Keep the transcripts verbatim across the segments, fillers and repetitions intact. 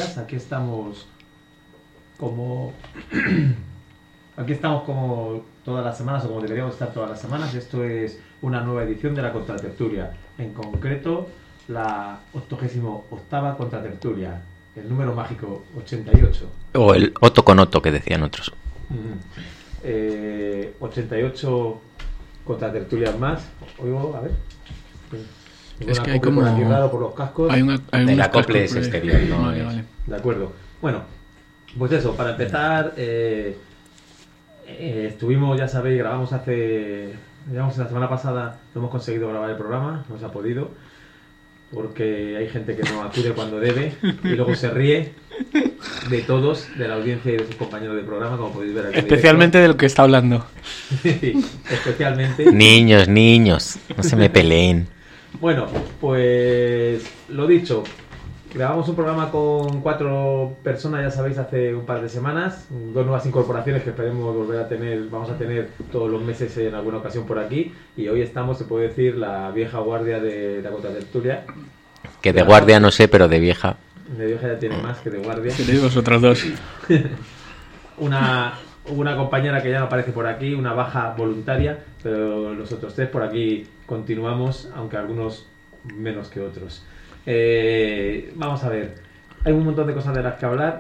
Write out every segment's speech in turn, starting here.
Tertulias. Aquí estamos como aquí estamos como todas las semanas, o como deberíamos estar todas las semanas. Esto es una nueva edición de la Contratertulia, en concreto la octogésimo octava Contratertulia, el número mágico ochenta y ocho, o el Otto con Otto que decían otros. Mm. eh, ochenta y ocho Contratertulias más. Oigo, a ver, es que hay como por los cascos. Hay una, hay el acople es exterior, no vale, es... vale. De acuerdo. Bueno, pues eso, para empezar, eh, eh, estuvimos, ya sabéis, grabamos hace, digamos, la semana pasada no hemos conseguido grabar el programa, no se ha podido, porque hay gente que no acude cuando debe y luego se ríe de todos, de la audiencia y de sus compañeros de programa, como podéis ver aquí. Especialmente de lo que está hablando. Sí, especialmente. Niños, niños, no se me peleen. Bueno, pues lo dicho, grabamos un programa con cuatro personas, ya sabéis, hace un par de semanas, dos nuevas incorporaciones que esperemos volver a tener, vamos a tener todos los meses en alguna ocasión por aquí, y hoy estamos, se puede decir, la vieja guardia de la Contratertulia. Que de guardia no sé, pero de vieja. De vieja ya tiene más que de guardia. Tenéis vosotros dos. Una... una compañera que ya no aparece por aquí, una baja voluntaria, pero los otros tres por aquí continuamos, aunque algunos menos que otros. Eh, vamos a ver, hay un montón de cosas de las que hablar.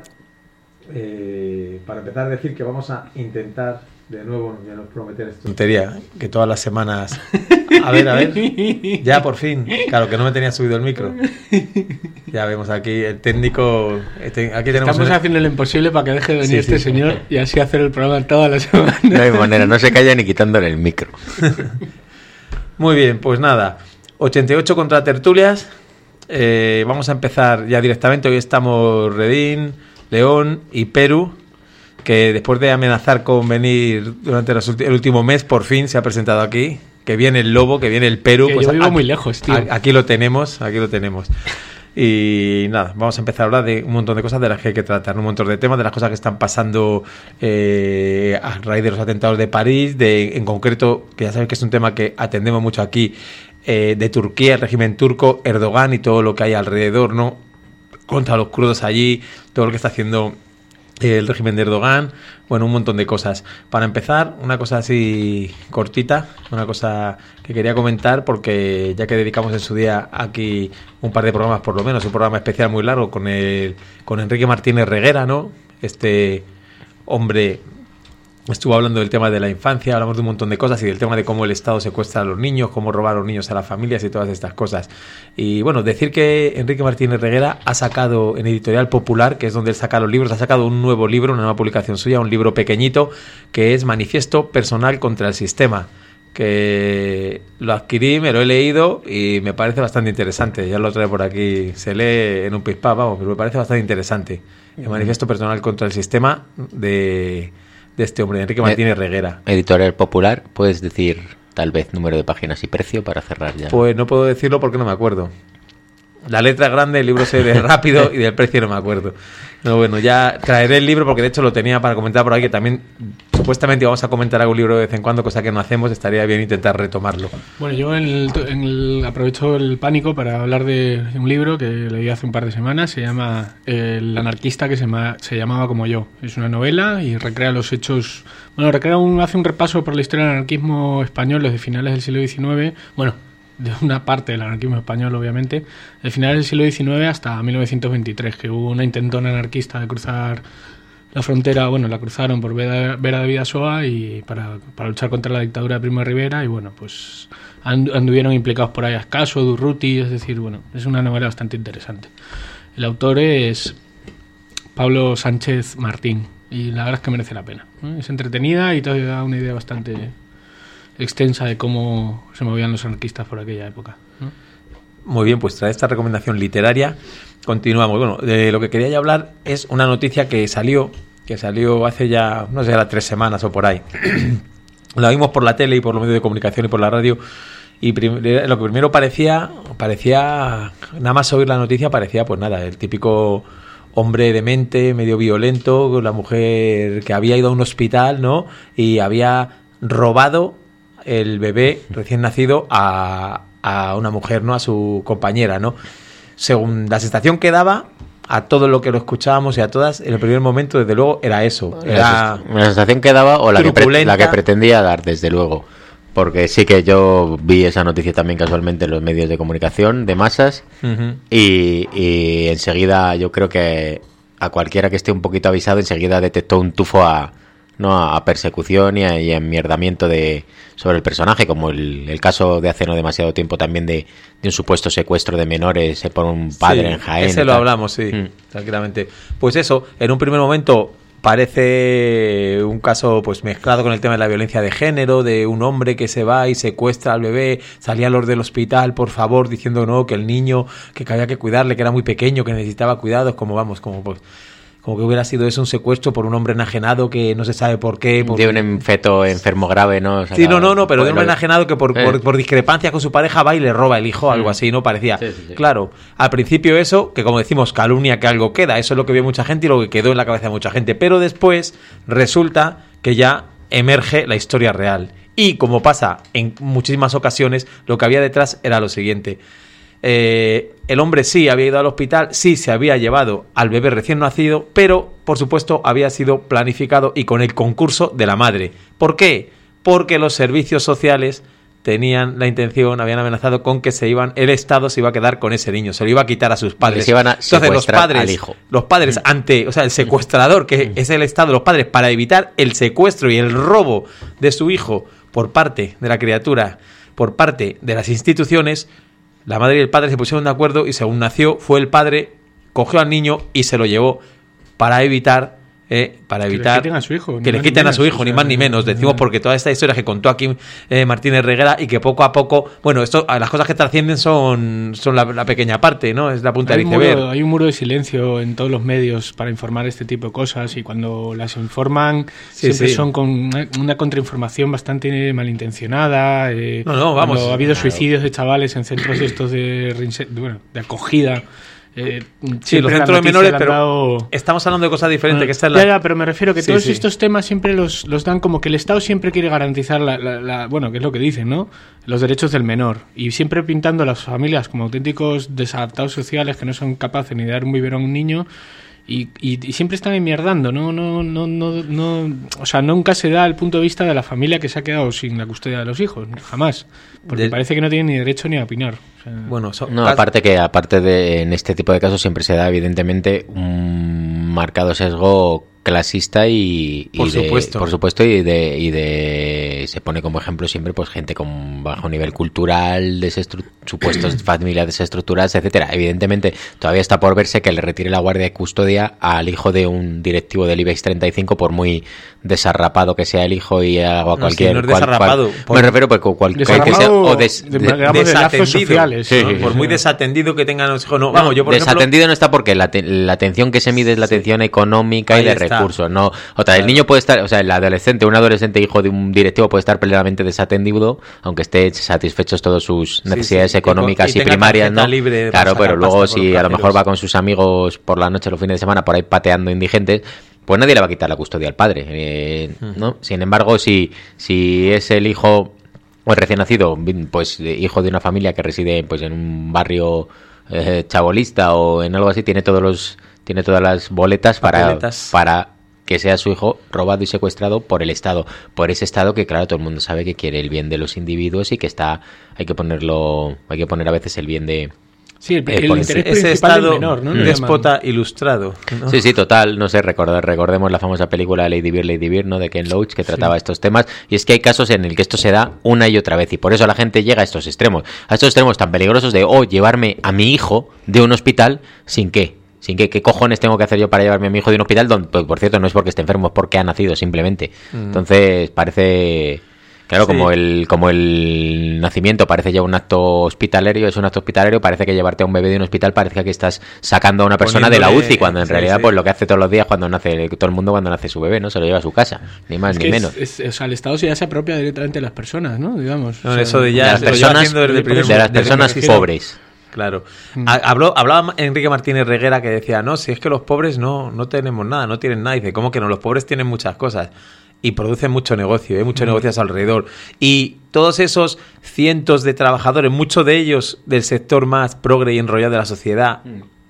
Eh, para empezar, decir que vamos a intentar, de nuevo, ya nos prometer esto. Tontería, que todas las semanas... A ver, a ver, ya por fin. Claro, que no me tenía subido el micro. Ya vemos aquí el técnico. Este, aquí tenemos Estamos el... haciendo lo imposible para que deje de venir Sí, este sí. señor y así hacer el programa toda la semana. No hay manera, no se calla ni quitándole el micro. Muy bien, pues nada. ochenta y ocho Contratertulias. Eh, vamos a empezar ya directamente. Hoy estamos Redín, León y Perú, que después de amenazar con venir durante los ulti- el último mes, por fin se ha presentado aquí. Que viene el lobo, que viene el Perú. Que Pues yo vivo aquí, muy lejos, tío. Aquí lo tenemos, aquí lo tenemos. Y nada, vamos a empezar a hablar de un montón de cosas de las que hay que tratar, un montón de temas, de las cosas que están pasando eh, a raíz de los atentados de París, de en concreto, que ya sabéis que es un tema que atendemos mucho aquí, eh, de Turquía, el régimen turco, Erdogan y todo lo que hay alrededor, ¿no? Contra los kurdos allí, todo lo que está haciendo el régimen de Erdogan, bueno, un montón de cosas. Para empezar, una cosa así cortita, una cosa que quería comentar, porque ya que dedicamos en su día aquí un par de programas, por lo menos, un programa especial muy largo con el con Enrique Martínez Reguera, ¿no? Este hombre estuvo hablando del tema de la infancia, hablamos de un montón de cosas y del tema de cómo el Estado secuestra a los niños, cómo roba a los niños a las familias y todas estas cosas. Y bueno, decir que Enrique Martínez Reguera ha sacado en Editorial Popular, que es donde él saca los libros, ha sacado un nuevo libro, una nueva publicación suya, un libro pequeñito, que es Manifiesto Personal contra el Sistema, que lo adquirí, me lo he leído y me parece bastante interesante. Ya lo trae por aquí, se lee en un pispá, vamos, pero me parece bastante interesante. El Manifiesto Personal contra el Sistema de... de este hombre, de Enrique Martínez Reguera. Editorial Popular, ¿puedes decir tal vez número de páginas y precio para cerrar ya? Pues no puedo decirlo porque no me acuerdo. La letra es grande, el libro se lee rápido y del precio no me acuerdo. No, bueno, ya traeré el libro porque de hecho lo tenía para comentar por ahí, que también supuestamente vamos a comentar algún libro de vez en cuando, cosa que no hacemos, estaría bien intentar retomarlo. Bueno, yo en el, en el, aprovecho el pánico para hablar de un libro que leí hace un par de semanas, se llama El anarquista que se, ma, se llamaba como yo. Es una novela y recrea los hechos, bueno, recrea un, hace un repaso por la historia del anarquismo español desde finales del siglo diecinueve, bueno, de una parte del anarquismo español, obviamente, de finales del siglo diecinueve hasta mil novecientos veintitrés, que hubo una intentona anarquista de cruzar la frontera, bueno, la cruzaron por Vera, Vera de Vidasoa y para, para luchar contra la dictadura de Primo de Rivera, y bueno, pues anduvieron implicados por ahí Ascaso, Durruti, es decir, bueno, es una novela bastante interesante. El autor es Pablo Sánchez Martín y la verdad es que merece la pena, ¿no? Es entretenida y te da una idea bastante extensa de cómo se movían los anarquistas por aquella época, ¿no? Muy bien, pues tras esta recomendación literaria continuamos. Bueno, de lo que quería ya hablar es una noticia que salió, que salió hace ya, no sé, era tres semanas o por ahí. La vimos por la tele y por los medios de comunicación y por la radio, y prim- lo que primero parecía, parecía, nada más oír la noticia, parecía pues nada, el típico hombre demente, medio violento, la mujer que había ido a un hospital, ¿no? Y había robado el bebé recién nacido a, a una mujer, ¿no? A su compañera, ¿no? Según la sensación que daba, a todo lo que lo escuchábamos y a todas, en el primer momento, desde luego, era eso. Era la sensación que daba o la que, pre- la que pretendía dar, desde luego. Porque sí que yo vi esa noticia también casualmente en los medios de comunicación de masas uh-huh. y, y enseguida yo creo que a cualquiera que esté un poquito avisado enseguida detectó un tufo a, no a persecución y a, y a enmierdamiento de, sobre el personaje, como el, el caso de hace no demasiado tiempo también de, de un supuesto secuestro de menores por un padre sí, en Jaén. Ese lo hablamos, sí, mm. tranquilamente. Pues eso, en un primer momento parece un caso pues mezclado con el tema de la violencia de género, de un hombre que se va y secuestra al bebé, salía los del hospital, por favor, diciendo no, que el niño, que había que cuidarle, que era muy pequeño, que necesitaba cuidados, como vamos, como pues como que hubiera sido eso un secuestro por un hombre enajenado que no se sabe por qué. Por... De un feto enfermo grave, ¿no? O sea, sí, no, no, no, pero bueno, de un hombre enajenado que por, eh. por, por discrepancias con su pareja va y le roba el hijo, algo así, ¿no? Parecía. Sí, sí, sí. Claro, al principio eso, que como decimos, calumnia que algo queda, eso es lo que vio mucha gente y lo que quedó en la cabeza de mucha gente, pero después resulta que ya emerge la historia real. Y como pasa en muchísimas ocasiones, lo que había detrás era lo siguiente. Eh, el hombre sí había ido al hospital, sí se había llevado al bebé recién nacido, pero por supuesto había sido planificado y con el concurso de la madre. ¿Por qué? Porque los servicios sociales tenían la intención, habían amenazado con que se iban, el Estado se iba a quedar con ese niño, se lo iba a quitar a sus padres. Se iban a Entonces los padres, al hijo. los padres ante, o sea, el secuestrador que es el Estado, los padres para evitar el secuestro y el robo de su hijo por parte de la criatura, por parte de las instituciones. La madre y el padre se pusieron de acuerdo y según nació fue el padre, cogió al niño y se lo llevó para evitar eh, para evitar que le quiten a su hijo, que le quiten a su hijo, ni más ni menos. Decimos porque toda esta historia que contó aquí eh, Martínez Reguera y que poco a poco, bueno, esto las cosas que trascienden son son la, la pequeña parte, ¿no? Es la punta del iceberg. Hay un muro de silencio en todos los medios para informar este tipo de cosas y cuando las informan sí, siempre sí. son con una, una contrainformación bastante malintencionada. Eh, no, no, vamos. Ha habido suicidios de chavales en centros estos de, bueno, de acogida. Eh, sí, los centros de menores, pero dado... estamos hablando de cosas diferentes. Ah, que esta es la... ya, ya, pero me refiero que sí, todos sí. estos temas siempre los, los dan como que el Estado siempre quiere garantizar, la, la, la, bueno, que es lo que dicen, ¿no? Los derechos del menor. Y siempre pintando a las familias como auténticos desadaptados sociales que no son capaces ni de dar un biberón a un niño. Y, y, y siempre están enmierdando, ¿no? No, no, no, no, o sea, nunca se da el punto de vista de la familia que se ha quedado sin la custodia de los hijos, jamás, porque de... parece que no tienen ni derecho ni a opinar. O sea... Bueno, so... no, aparte que aparte de en este tipo de casos siempre se da evidentemente un marcado sesgo clasista y, y por de, supuesto por supuesto y de y de se pone como ejemplo siempre pues gente con bajo nivel cultural, desestru- supuestos familias desestructuradas, etcétera. Evidentemente todavía está por verse que le retire la guardia de custodia al hijo de un directivo del IBEX treinta y cinco por muy desarrapado que sea el hijo y haga cualquier no, si no es cual, desarrapado cual, por, me refiero pues cualquier que sea o des, de, de, de, desatendido sociales, sí, ¿no? Sí, por sí, muy sí. desatendido que tengan los hijos no, vamos, yo por desatendido ejemplo... no está porque la, te, la atención que se mide es la atención sí. económica y de recursos. Recursos, no, otra, el niño puede estar, o sea, el adolescente, un adolescente hijo de un directivo puede estar plenamente desatendido, aunque esté satisfechos todas sus necesidades sí, sí, económicas y, y primarias, ¿no? Claro, pero luego si a lo mejor va con sus amigos por la noche, los fines de semana, por ahí pateando indigentes, pues nadie le va a quitar la custodia al padre, eh, ¿no? Sin embargo, si, si es el hijo o el recién nacido, pues hijo de una familia que reside pues en un barrio eh, chabolista o en algo así, tiene todos los tiene todas las boletas para, para que sea su hijo robado y secuestrado por el Estado, por ese Estado que claro todo el mundo sabe que quiere el bien de los individuos y que está hay que ponerlo hay que poner a veces el bien de sí, el, el, el interés ese Estado del menor, ¿no? Déspota ilustrado, ¿no? Sí, sí, total, no sé, recordar, recordemos la famosa película Lady Bird, Lady Bird, ¿no? De Ken Loach, que trataba sí. estos temas, y es que hay casos en el que esto se da una y otra vez, y por eso la gente llega a estos extremos, a estos extremos tan peligrosos de, oh, llevarme a mi hijo de un hospital, ¿sin qué? Sin que, ¿qué cojones tengo que hacer yo para llevarme a mi hijo de un hospital? Donde, pues, por cierto, no es porque esté enfermo, es porque ha nacido, simplemente. Mm. Entonces, parece... Claro, sí. como el como el nacimiento parece ya un acto hospitalario, es un acto hospitalario, parece que llevarte a un bebé de un hospital parece que estás sacando a una persona Poniéndole... de la U C I, cuando en sí, realidad sí. pues lo que hace todos los días cuando nace, todo el mundo cuando nace su bebé, ¿no? Se lo lleva a su casa, ni más es ni menos. Es, es, o sea, el Estado ya se apropia directamente de las personas, ¿no? Digamos. No, o sea, eso de ya de las personas, de, primer, de las personas de pobres. Claro. Mm. Habló, hablaba Enrique Martínez Reguera que decía, no, si es que los pobres no, no tenemos nada, no tienen nada. Y dice, ¿cómo que no? Los pobres tienen muchas cosas. Y producen mucho negocio, ¿eh? mucho mm. negocio a su alrededor. Y todos esos cientos de trabajadores, muchos de ellos del sector más progre y enrollado de la sociedad, mm.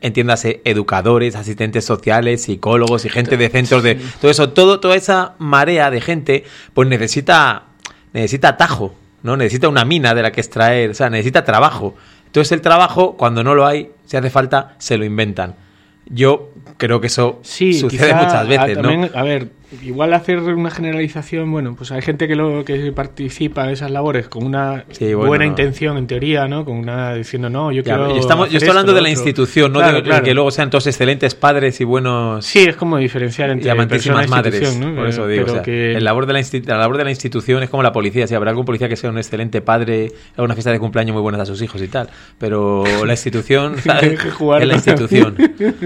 entiéndase, educadores, asistentes sociales, psicólogos y gente de centros de... Todo eso, todo, toda esa marea de gente, pues necesita, necesita atajo, ¿no? Necesita una mina de la que extraer, o sea, necesita trabajo. Entonces el trabajo, cuando no lo hay, si hace falta, se lo inventan. Yo creo que eso sí, sucede muchas veces, a, también, ¿no? A ver, igual hacer una generalización, bueno, pues hay gente que lo que participa en esas labores con una sí, bueno, buena no. intención, en teoría, ¿no? Con una diciendo, no, yo ya, quiero... Estamos, yo estoy hablando de la otro. institución, no claro, de, claro. de que luego sean todos excelentes padres y buenos... Sí, es como diferenciar entre amantísimas madres, ¿no? por eso digo. O sea, que... el labor de la, insti- la labor de la institución es como la policía, si habrá algún policía que sea un excelente padre, haga una fiesta de cumpleaños muy buena a sus hijos y tal, pero la institución ¿sabes? es la institución.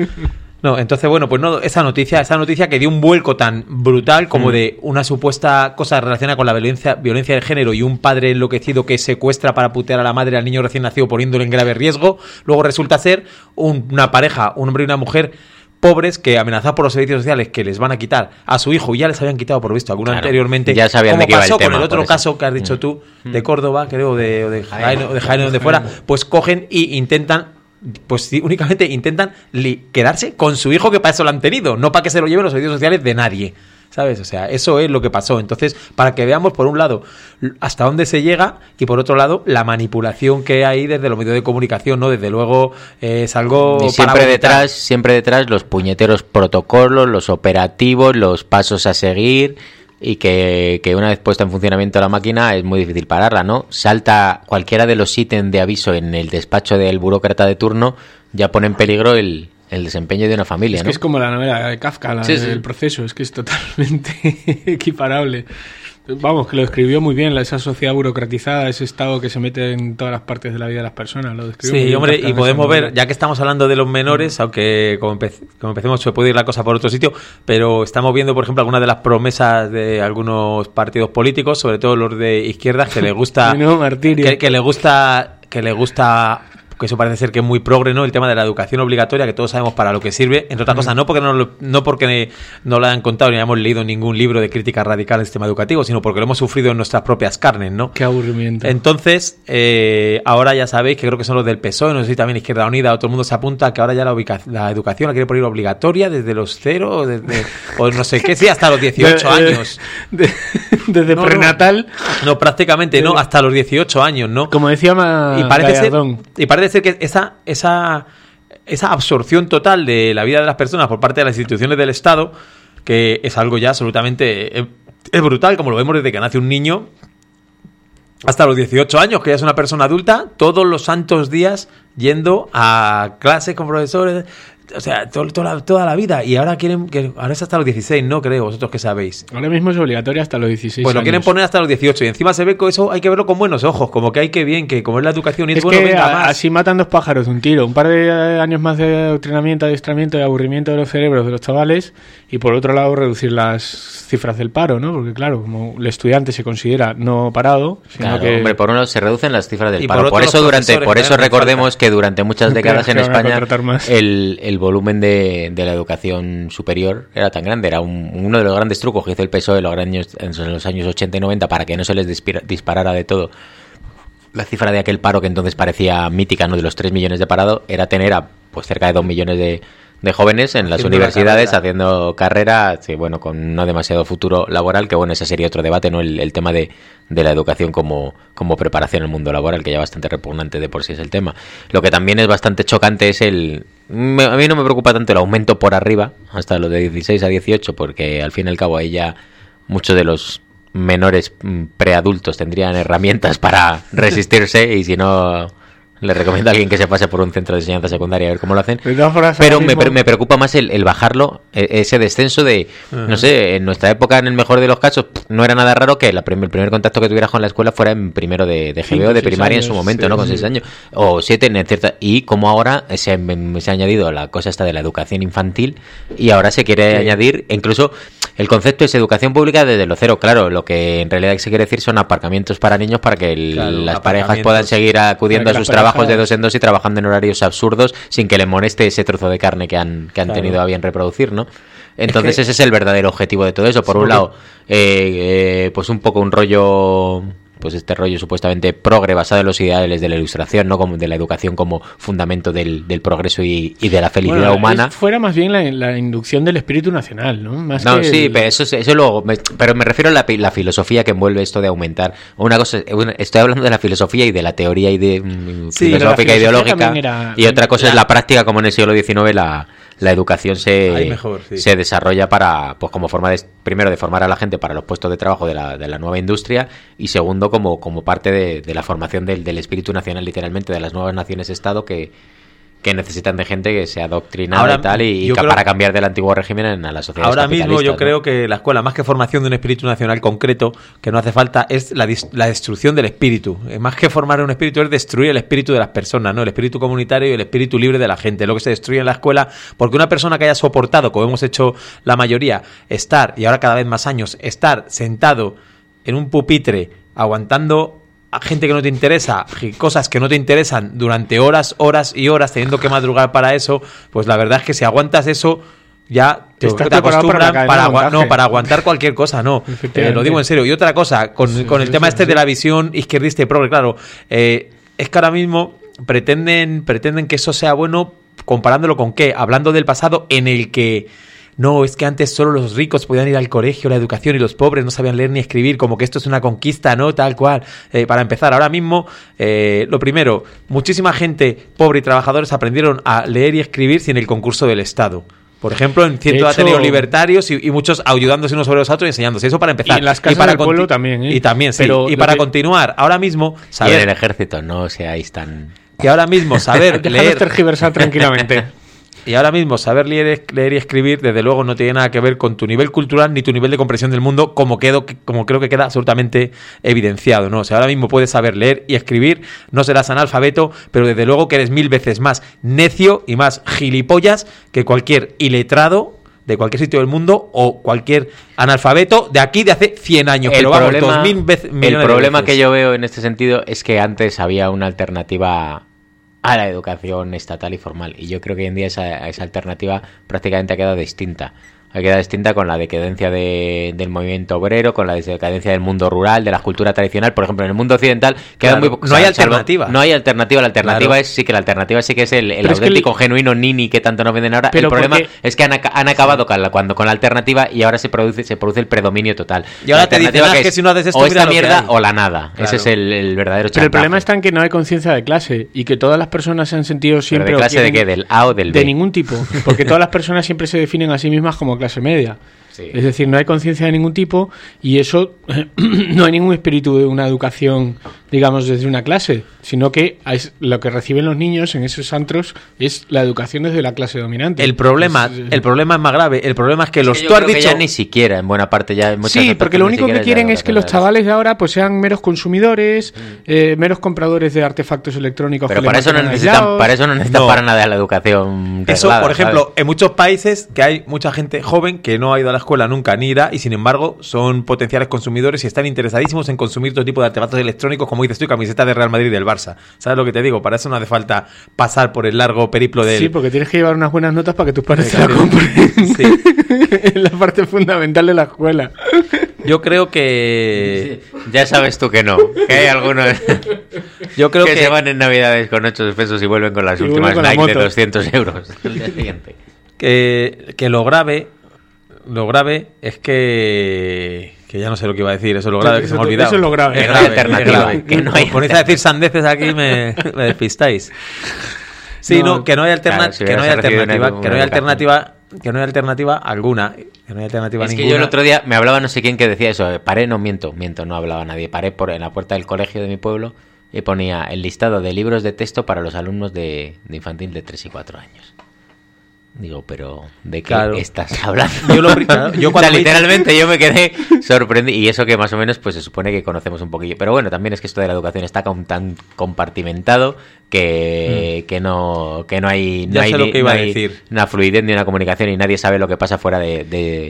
No, entonces, bueno, pues no, esa noticia, esa noticia que dio un vuelco tan brutal como mm. de una supuesta cosa relacionada con la violencia, violencia de género y un padre enloquecido que secuestra para putear a la madre al niño recién nacido poniéndolo en grave riesgo, luego resulta ser un, una pareja, un hombre y una mujer pobres que amenazados por los servicios sociales que les van a quitar a su hijo, y ya les habían quitado por visto alguno claro, anteriormente, ya sabían como de qué iba pasó el tema, con el otro por caso que has dicho mm. tú, de Córdoba, creo, de, o de Jaén, o de Jaén, donde fuera, pues cogen y intentan pues sí, únicamente intentan li- quedarse con su hijo, que para eso lo han tenido, no para que se lo lleven los servicios sociales de nadie, ¿sabes? O sea, eso es lo que pasó. Entonces, para que veamos, por un lado, hasta dónde se llega, y por otro lado, la manipulación que hay desde los medios de comunicación, ¿no? Desde luego, eh, es algo... Y siempre detrás, siempre detrás los puñeteros protocolos, los operativos, los pasos a seguir... Y que, que una vez puesta en funcionamiento la máquina es muy difícil pararla, ¿no? Salta cualquiera de los ítems de aviso en el despacho del burócrata de turno, ya pone en peligro el, el desempeño de una familia, es ¿no? Que es como la novela de Kafka, la, sí, sí. el proceso, es que es totalmente equiparable. Vamos, que lo describió muy bien, esa sociedad burocratizada, ese estado que se mete en todas las partes de la vida de las personas. Lo describió sí, hombre, y podemos ver, ya que estamos hablando de los menores, aunque como, empe- como empecemos se puede ir la cosa por otro sitio, pero estamos viendo, por ejemplo, algunas de las promesas de algunos partidos políticos, sobre todo los de izquierdas, que les gusta... no, martirio. Que, que les gusta... Que les gusta... que eso parece ser que es muy progre, ¿no? El tema de la educación obligatoria, que todos sabemos para lo que sirve, entre otras mm. cosas, no porque no, lo, no porque no lo hayan contado ni hayamos leído ningún libro de crítica radical del sistema educativo, sino porque lo hemos sufrido en nuestras propias carnes, ¿no? Qué aburrimiento. Entonces, eh, ahora ya sabéis que creo que son los del P S O E, no sé si también Izquierda Unida, todo el mundo se apunta que ahora ya la, ubica- la educación la quiere poner obligatoria desde los cero, desde, o no sé qué, sí, hasta los dieciocho de, años. De, de, desde no, prenatal. No, no prácticamente, de, no, hasta los dieciocho años, ¿no? Como decía Ma- y parece Gallardón. ser, y parece ser que esa, esa, esa absorción total de la vida de las personas por parte de las instituciones del Estado, que es algo ya absolutamente... Es, es brutal, como lo vemos desde que nace un niño hasta los dieciocho años, que ya es una persona adulta, todos los santos días yendo a clases con profesores... O sea, to- to- la, toda la vida. Y ahora quieren que ahora es hasta los dieciséis, ¿no? Creo, vosotros que sabéis. Ahora mismo es obligatoria hasta los dieciséis. Pues lo años. quieren poner hasta los dieciocho. Y encima se ve que eso hay que verlo con buenos ojos. Como que hay que bien, que como es la educación y es, es bueno, que venga a, más. así matan dos pájaros de un tiro. Un par de años más de adoctrinamiento, adiestramiento y aburrimiento de los cerebros de los chavales. Y por otro lado, reducir las cifras del paro, ¿no? Porque claro, como el estudiante se considera no parado, sino claro, que... hombre, por uno se reducen las cifras del y paro. Por, por eso durante, por eso recordemos falta. que durante muchas décadas en España el, el volumen de, de la educación superior era tan grande. Era un, uno de los grandes trucos que hizo el P S O E en los, años, en los años ochenta y noventa para que no se les dispira, disparara de todo. La cifra de aquel paro que entonces parecía mítica, ¿no? De los tres millones de parados, era tener a pues cerca de dos millones de de jóvenes en las haciendo universidades haciendo carrera, sí, bueno, con no demasiado futuro laboral, que bueno, ese sería otro debate, ¿no? El, el tema de, de la educación como, como preparación al mundo laboral, que ya bastante repugnante de por sí es el tema. Lo que también es bastante chocante es el... Me, a mí no me preocupa tanto el aumento por arriba, hasta los de dieciséis a dieciocho, porque al fin y al cabo ahí ya muchos de los menores preadultos tendrían herramientas para resistirse, y si no... Le recomiendo a alguien que se pase por un centro de enseñanza secundaria a ver cómo lo hacen. Pero me, me preocupa más el, el bajarlo, ese descenso de, uh-huh. no sé, en nuestra época, en el mejor de los casos, no era nada raro que la prim- el primer contacto que tuvieras con la escuela fuera en primero de, de G B o de primaria años, en su momento, sí, ¿no? Con sí. seis años. O siete en cierta... Y como ahora se, se ha añadido la cosa esta de la educación infantil, y ahora se quiere sí. añadir, incluso el concepto es educación pública desde lo cero. Claro, lo que en realidad se quiere decir son aparcamientos para niños para que el, claro, las parejas puedan seguir acudiendo a sus trabajos de dos en dos y trabajando en horarios absurdos sin que le moleste ese trozo de carne que han que han claro. tenido a bien reproducir, ¿no? Entonces es que... ese es el verdadero objetivo de todo eso. Por sí, un lado, eh, eh, pues un poco un rollo pues este rollo supuestamente progre basado en los ideales de la ilustración, no como de la educación como fundamento del, del progreso y, y de la felicidad bueno, humana. Es, fuera más bien la, la inducción del espíritu nacional, ¿no? Más no, que sí, el... pero eso, eso luego, me, pero me refiero a la, la filosofía que envuelve esto de aumentar. Una cosa, una, estoy hablando de la filosofía y de la teoría y de mm, sí, filosófica la ideológica, era... y otra cosa la... es la práctica, como en el siglo diecinueve la la educación se, mejor, sí. se desarrolla para, pues como forma de, primero de formar a la gente para los puestos de trabajo de la, de la nueva industria, y segundo como, como parte de, de la formación del, del espíritu nacional, literalmente, de las nuevas naciones-estado que, que necesitan de gente que sea adoctrinada ahora, y tal, y, y creo, para cambiar del antiguo régimen a la sociedad. Ahora mismo yo ¿no? creo que la escuela, más que formación de un espíritu nacional concreto, que no hace falta, es la, la destrucción del espíritu. Más que formar un espíritu es destruir el espíritu de las personas, ¿no? El espíritu comunitario y el espíritu libre de la gente. Lo que se destruye en la escuela, porque una persona que haya soportado, como hemos hecho la mayoría, estar, y ahora cada vez más años, estar sentado en un pupitre aguantando a gente que no te interesa, cosas que no te interesan durante horas, horas y horas, teniendo que madrugar para eso, pues la verdad es que si aguantas eso, ya te, te acostumbran para, para, agu no, para aguantar cualquier cosa, no. Eh, lo digo en serio. Y otra cosa, con, sí, con el sí, tema sí, este sí. de la visión izquierdista y progre, claro, eh, es que ahora mismo pretenden, pretenden que eso sea bueno, comparándolo con qué, hablando del pasado en el que no, es que antes solo los ricos podían ir al colegio, la educación, y los pobres no sabían leer ni escribir, como que esto es una conquista, ¿no? Tal cual. Eh, para empezar, ahora mismo, eh, lo primero, muchísima gente pobre y trabajadores aprendieron a leer y escribir sin el concurso del Estado. Por ejemplo, en ciertos ateneos libertarios y, y muchos ayudándose unos sobre los otros y enseñándose. Eso para empezar. Y en las casas y para del pueblo también, ¿eh? Y también, sí. Pero y para que... continuar, ahora mismo... Saber... Y en el ejército, no seáis tan... Que ahora mismo saber leer... tergiversar tranquilamente. Y ahora mismo saber leer, leer y escribir, desde luego, no tiene nada que ver con tu nivel cultural ni tu nivel de comprensión del mundo, como, quedo, como creo que queda absolutamente evidenciado, ¿no? O sea, ahora mismo puedes saber leer y escribir, no serás analfabeto, pero desde luego que eres mil veces más necio y más gilipollas que cualquier iletrado de cualquier sitio del mundo o cualquier analfabeto de aquí de hace cien años. El pero problema, vamos, dos mil veces, el problema que yo veo en este sentido es que antes había una alternativa a la educación estatal y formal, y yo creo que hoy en día esa, esa alternativa prácticamente ha quedado distinta. Ha quedado distinta con la decadencia de, del movimiento obrero, con la decadencia del mundo rural, de la cultura tradicional. Por ejemplo, en el mundo occidental queda claro, muy poco. No hay alternativa. Salvo, no hay alternativa. La alternativa claro. es sí que la alternativa sí que es el, el auténtico es que el... genuino nini que tanto nos venden ahora. Pero el problema porque... es que han, han acabado con la, cuando con la alternativa y ahora se produce se produce el predominio total. Y ahora te dicen que, que si no haces esto, o esta mierda o la nada. Claro. Ese es el, el verdadero chantaje. Pero el problema está en que no hay conciencia de clase y que todas las personas se han sentido siempre. ¿Pero de clase de qué? ¿Del A o del B? De ningún tipo. Porque todas las personas siempre se definen a sí mismas como clase media. Sí. Es decir, no hay conciencia de ningún tipo y eso no hay ningún espíritu de una educación, digamos, desde una clase, sino que es lo que reciben los niños en esos antros es la educación desde la clase dominante. El problema, es, el problema es más grave. El problema es que es los que tú has dicho que ya ni siquiera en buena parte ya. En sí, porque lo único que quieren es que los chavales de ahora pues sean meros consumidores, mm. eh, meros compradores de artefactos electrónicos. Pero para eso no necesitan, para eso no necesitan no. para nada la educación. Eso, reglada, por ejemplo, ¿sabes? En muchos países que hay mucha gente joven que no ha ido a la escuela nunca ni irá y sin embargo son potenciales consumidores y están interesadísimos en consumir todo tipo de artefactos electrónicos, como dices tú, camisetas de Real Madrid y del Barça. ¿Sabes lo que te digo? Para eso no hace falta pasar por el largo periplo del... Sí, porque tienes que llevar unas buenas notas para que tus padres te la compren. Sí. Es la parte fundamental de la escuela. Yo creo que... Sí, ya sabes tú que no. Que hay algunos Yo creo que, que se van en Navidades con ocho pesos y vuelven con las y últimas con Nike de doscientos euros el día siguiente. Que, que lo grave... Lo grave es que... Que ya no sé lo que iba a decir. Eso es lo grave, que se me ha olvidado. Eso es lo grave. Es grave, alternativa. Es grave. Que no hay ponéis a decir sandeces aquí me, me despistáis. Sí, no, no que no hay, alterna claro, si que no hay alternativa. Una, que no hay alternativa... Que no hay alternativa alguna. Que no hay alternativa es ninguna. Que yo el otro día me hablaba no sé quién que decía eso. Paré, no miento, miento, no hablaba nadie. Paré por en la puerta del colegio de mi pueblo y ponía el listado de libros de texto para los alumnos de, de infantil de tres y cuatro años. Digo, pero ¿de qué claro. estás hablando? Yo, lo, claro, yo o sea, literalmente yo me quedé sorprendido. Y eso que más o menos pues se supone que conocemos un poquillo. Pero bueno, también es que esto de la educación está con, tan compartimentado que, mm. que no que no hay, no ya hay, sé lo que iba no a hay decir. una fluidez ni una comunicación y nadie sabe lo que pasa fuera de, de,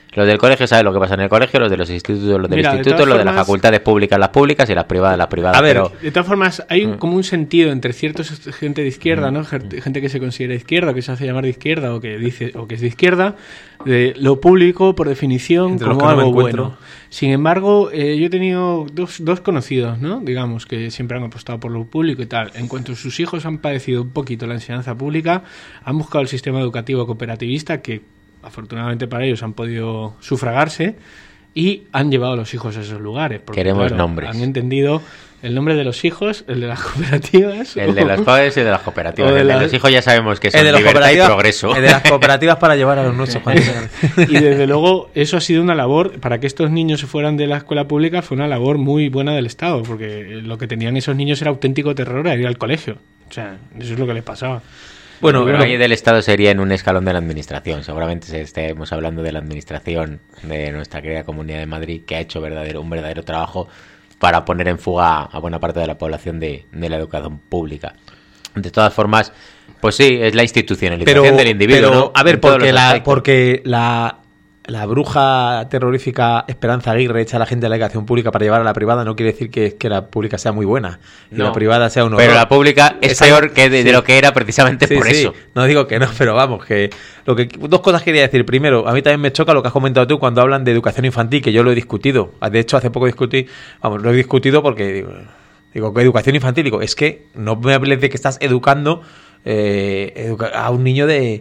Los del colegio saben lo que pasa en el colegio, los de los institutos, los del Mira, instituto, de los formas, de las facultades públicas, las públicas y las privadas, las privadas. A ver, pero... de todas formas, hay un, Mm. como un sentido entre ciertos gente de izquierda, ¿no? Gente que se considera izquierda, que se hace llamar de izquierda o que dice o que es de izquierda, de lo público, por definición, Entre los como que no me algo encuentro. bueno. Sin embargo, eh, yo he tenido dos, dos conocidos, ¿no? Digamos, que siempre han apostado por lo público y tal. En cuanto sus hijos han padecido un poquito la enseñanza pública, han buscado el sistema educativo cooperativista que afortunadamente para ellos han podido sufragarse y han llevado a los hijos a esos lugares. Porque, Queremos claro, nombres. Han entendido el nombre de los hijos, el de las cooperativas. El de los padres y el de las cooperativas. O de el de las- los hijos ya sabemos que son El de las libertad y cooperativas, progreso. el de las cooperativas para llevar a los nuestros. cuando sean- Y desde luego eso ha sido una labor, para que estos niños se fueran de la escuela pública fue una labor muy buena del Estado, porque lo que tenían esos niños era auténtico terror a ir al colegio. O sea, eso es lo que les pasaba. Bueno, Pero lo- ahí del Estado sería en un escalón de la Administración. Seguramente se estemos hablando de la Administración de nuestra querida Comunidad de Madrid, que ha hecho verdadero un verdadero trabajo para poner en fuga a buena parte de la población de, de la educación pública. De todas formas, pues sí, es la institucionalización pero, del individuo, pero, ¿no? a ver, En todos porque los la, aspectos. porque la, la bruja terrorífica Esperanza Aguirre echa a la gente de la educación pública para llevar a la privada no quiere decir que, que la pública sea muy buena y No, la privada sea un horror. Pero la pública es Esa- peor que de, de sí. lo que era precisamente Sí, por sí, eso. no digo que no, pero vamos, que lo que dos cosas quería decir. Primero, a mí también me choca lo que has comentado tú cuando hablan de educación infantil, que yo lo he discutido. De hecho, hace poco discutí, vamos, lo he discutido porque digo, digo que educación infantil, digo, es que no me hables de que estás educando eh, educa- a un niño de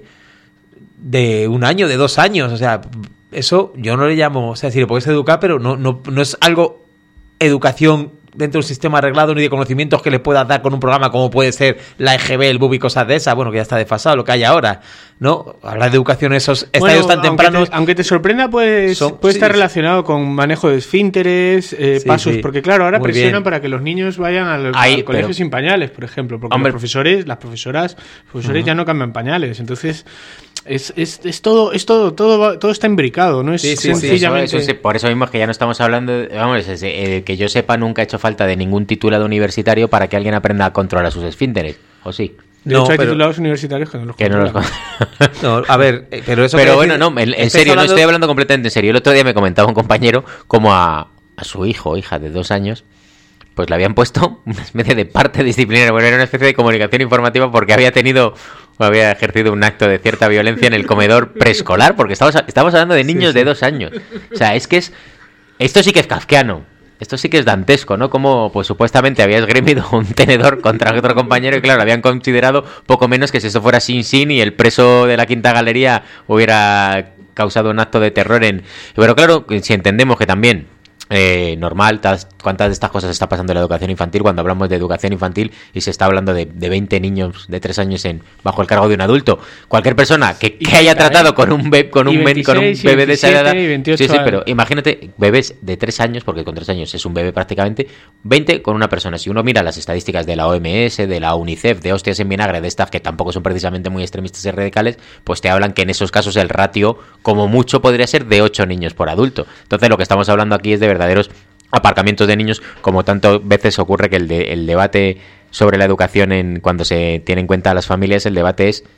de un año, de dos años, o sea, eso yo no le llamo, o sea, si le puedes educar, pero no, no, no es algo educación dentro de un sistema arreglado ni de conocimientos que le puedas dar con un programa como puede ser la E G B, el B U B y cosas de esas, bueno, que ya está desfasado lo que hay ahora, ¿no? Hablar de educación en esos estadios Bueno, tan aunque tempranos. te, aunque te sorprenda, pues Son- puede sí, estar sí. relacionado con manejo de esfínteres, eh, Sí, pasos, sí. porque claro, ahora Muy presionan bien. para que los niños vayan al, Ahí, al colegio pero- sin pañales, por ejemplo, porque Hombre. los profesores, las profesoras, los profesores ya no cambian pañales, entonces es, es, es todo, es todo, todo, va- todo está imbricado, no es Sí, sí, sí, Eso- sencillamente. eso sí, por eso mismo es que ya no estamos hablando, de- vamos, es, eh, que yo sepa nunca ha hecho falta de ningún titulado universitario para que alguien aprenda a controlar sus esfínteres, ¿o sí? De No, hecho, hay pero- titulados universitarios que no los Que no los controlan. No, a ver, eh, pero eso Pero quiere bueno, decir- no, en, en estáis serio, no hablando- estoy hablando completamente en serio. El otro día me comentaba un compañero como a, a su hijo o hija de dos años, pues le habían puesto una especie de parte disciplinaria, bueno, era una especie de comunicación informativa porque había tenido o había ejercido un acto de cierta violencia en el comedor preescolar, porque estamos, estamos hablando de niños de dos años. O sea, es que es esto sí que es kafkiano. Esto sí que es dantesco, ¿no? Como, pues supuestamente había esgrimido un tenedor contra otro compañero y claro, habían considerado poco menos que si esto fuera Sin Sin y el preso de la Quinta Galería hubiera causado un acto de terror en... Pero claro, si entendemos que también... Eh, normal, tas- cuántas de estas cosas está pasando en la educación infantil cuando hablamos de educación infantil y se está hablando de, de veinte niños de tres años en bajo el cargo de un adulto. Cualquier persona que, Y que haya treinta, tratado ¿eh? con un, be- con Y un, men- con un veintiséis, y bebé de esa edad... veintisiete, y veintiocho Sí, sí, pero años. imagínate, bebés de tres años, porque con tres años es un bebé prácticamente, veinte con una persona. Si uno mira las estadísticas de la O M S, de la UNICEF, de hostias en vinagre, de estas que tampoco son precisamente muy extremistas y radicales, pues te hablan que en esos casos el ratio, como mucho, podría ser de ocho niños por adulto. Entonces lo que estamos hablando aquí es de verdaderos aparcamientos de niños, como tantas veces ocurre que el, de, el debate sobre la educación en cuando se tiene en cuenta a las familias, el debate es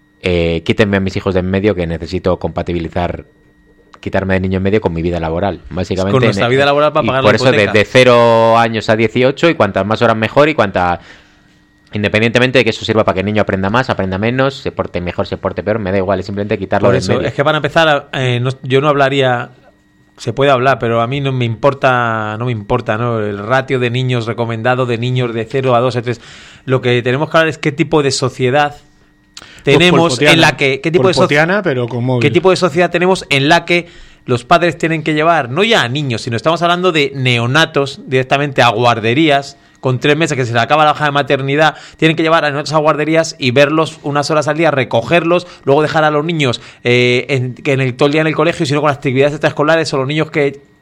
eh, quítenme a mis hijos de en medio que necesito compatibilizar quitarme de niño en medio con mi vida laboral, básicamente. Con nuestra en- vida laboral para y pagar por la eso de, hipoteca. de cero años a dieciocho y cuantas más horas mejor y cuanta independientemente de que eso sirva para que el niño aprenda más, aprenda menos, se porte mejor, se porte peor, me da igual, es simplemente quitarlo Por de en eso, medio. es que para empezar, eh, no- yo no hablaría, se puede hablar, pero a mí no me importa, no me importa, ¿no? El ratio de niños recomendado, de niños de cero a dos a tres. Lo que tenemos que hablar es qué tipo de sociedad tenemos Polpotiana. en la que, qué tipo de sociedad, Polpotiana, pero con móvil. qué tipo de sociedad tenemos en la que los padres tienen que llevar, no ya a niños, sino estamos hablando de neonatos directamente a guarderías. Con tres meses que se le acaba la baja de maternidad, tienen que llevar a neonatos a guarderías y verlos unas horas al día, recogerlos, luego dejar a los niños eh, en, que en el, todo el día en el colegio, sino con actividades extraescolares, o los niños que,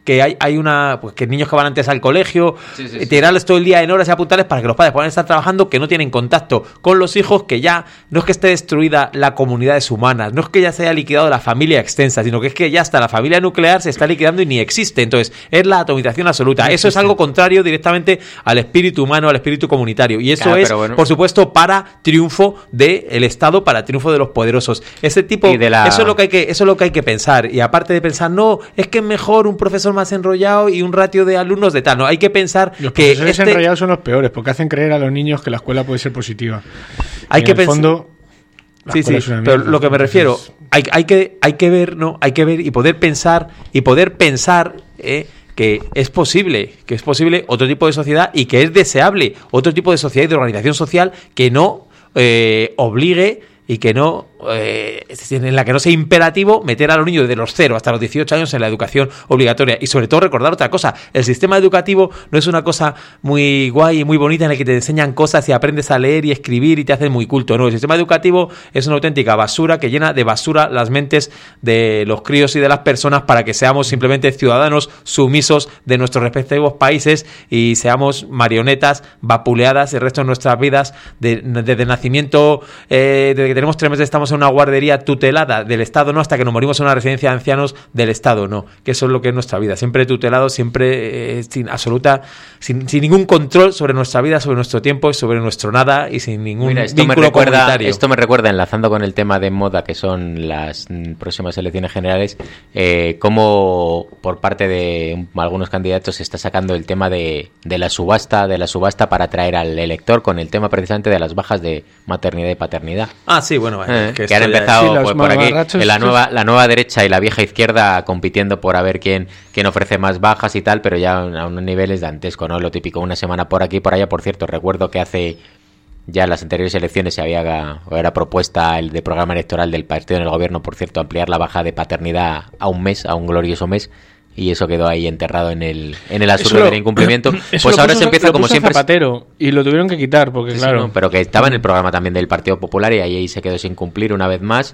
que hay, hay una pues que niños que van antes al colegio, sí, sí, sí. tirarles todo el día en horas y apuntarles para que los padres puedan estar trabajando, que no tienen contacto con los hijos, que ya no es que esté destruida la comunidades humanas, no es que ya se haya liquidado la familia extensa, sino que es que ya hasta la familia nuclear se está liquidando y ni existe. Entonces, es la atomización absoluta. No Eso es algo contrario directamente al espíritu humano, al espíritu comunitario. Y eso claro, es, bueno. por supuesto, para triunfo del Estado, para triunfo de los poderosos. Ese tipo, de la... eso es lo que hay que, eso es lo que hay que pensar. Y aparte de pensar, no, es que es mejor un profesor más enrollado y un ratio de alumnos de tal. No, hay que pensar los que profesores este... enrollados son los peores, porque hacen creer a los niños que la escuela puede ser positiva. Hay en que el pensar. fondo, Sí, sí, pero lo que me refiero, hay, hay que, hay que ver, ¿no? Hay que ver y poder pensar y poder pensar, ¿eh? que es posible, que es posible otro tipo de sociedad y que es deseable otro tipo de sociedad y de organización social que no eh, obligue y que no eh, en la que no sea imperativo meter a los niños desde los cero hasta los dieciocho años en la educación obligatoria. Y sobre todo recordar otra cosa, el sistema educativo no es una cosa muy guay y muy bonita en la que te enseñan cosas y aprendes a leer y escribir y te hacen muy culto. No, el sistema educativo es una auténtica basura que llena de basura las mentes de los críos y de las personas para que seamos simplemente ciudadanos sumisos de nuestros respectivos países y seamos marionetas vapuleadas el resto de nuestras vidas de, desde el nacimiento, eh, desde que tenemos tres meses estamos en una guardería tutelada del Estado, no, hasta que nos morimos en una residencia de ancianos del Estado, no, que eso es lo que es nuestra vida, siempre tutelado, siempre eh, sin absoluta, sin, sin ningún control sobre nuestra vida, sobre nuestro tiempo y sobre nuestro nada y sin ningún Mira, esto vínculo me recuerda, comunitario. Esto me recuerda, enlazando con el tema de moda que son las próximas elecciones generales, eh, cómo por parte de algunos candidatos se está sacando el tema de, de la subasta, de la subasta para atraer al elector con el tema precisamente de las bajas de maternidad y paternidad. Ah, sí, bueno, bueno eh, que, que han empezado sí, pues, por aquí la nueva la nueva derecha y la vieja izquierda compitiendo por a ver quién quién ofrece más bajas y tal, pero ya a unos niveles dantesco, ¿no? Lo típico, una semana por aquí por allá. Por cierto, recuerdo que hace ya en las anteriores elecciones se había o era propuesta el de programa electoral del partido en el gobierno, por cierto, ampliar la baja de paternidad a un mes, a un glorioso mes. Y eso quedó ahí enterrado en el en el absurdo del incumplimiento. Pues ahora puso, se empieza como siempre. Zapatero, y lo tuvieron que quitar, porque sí, claro. Sí, no, pero que estaba en el programa también del Partido Popular y ahí se quedó sin cumplir una vez más.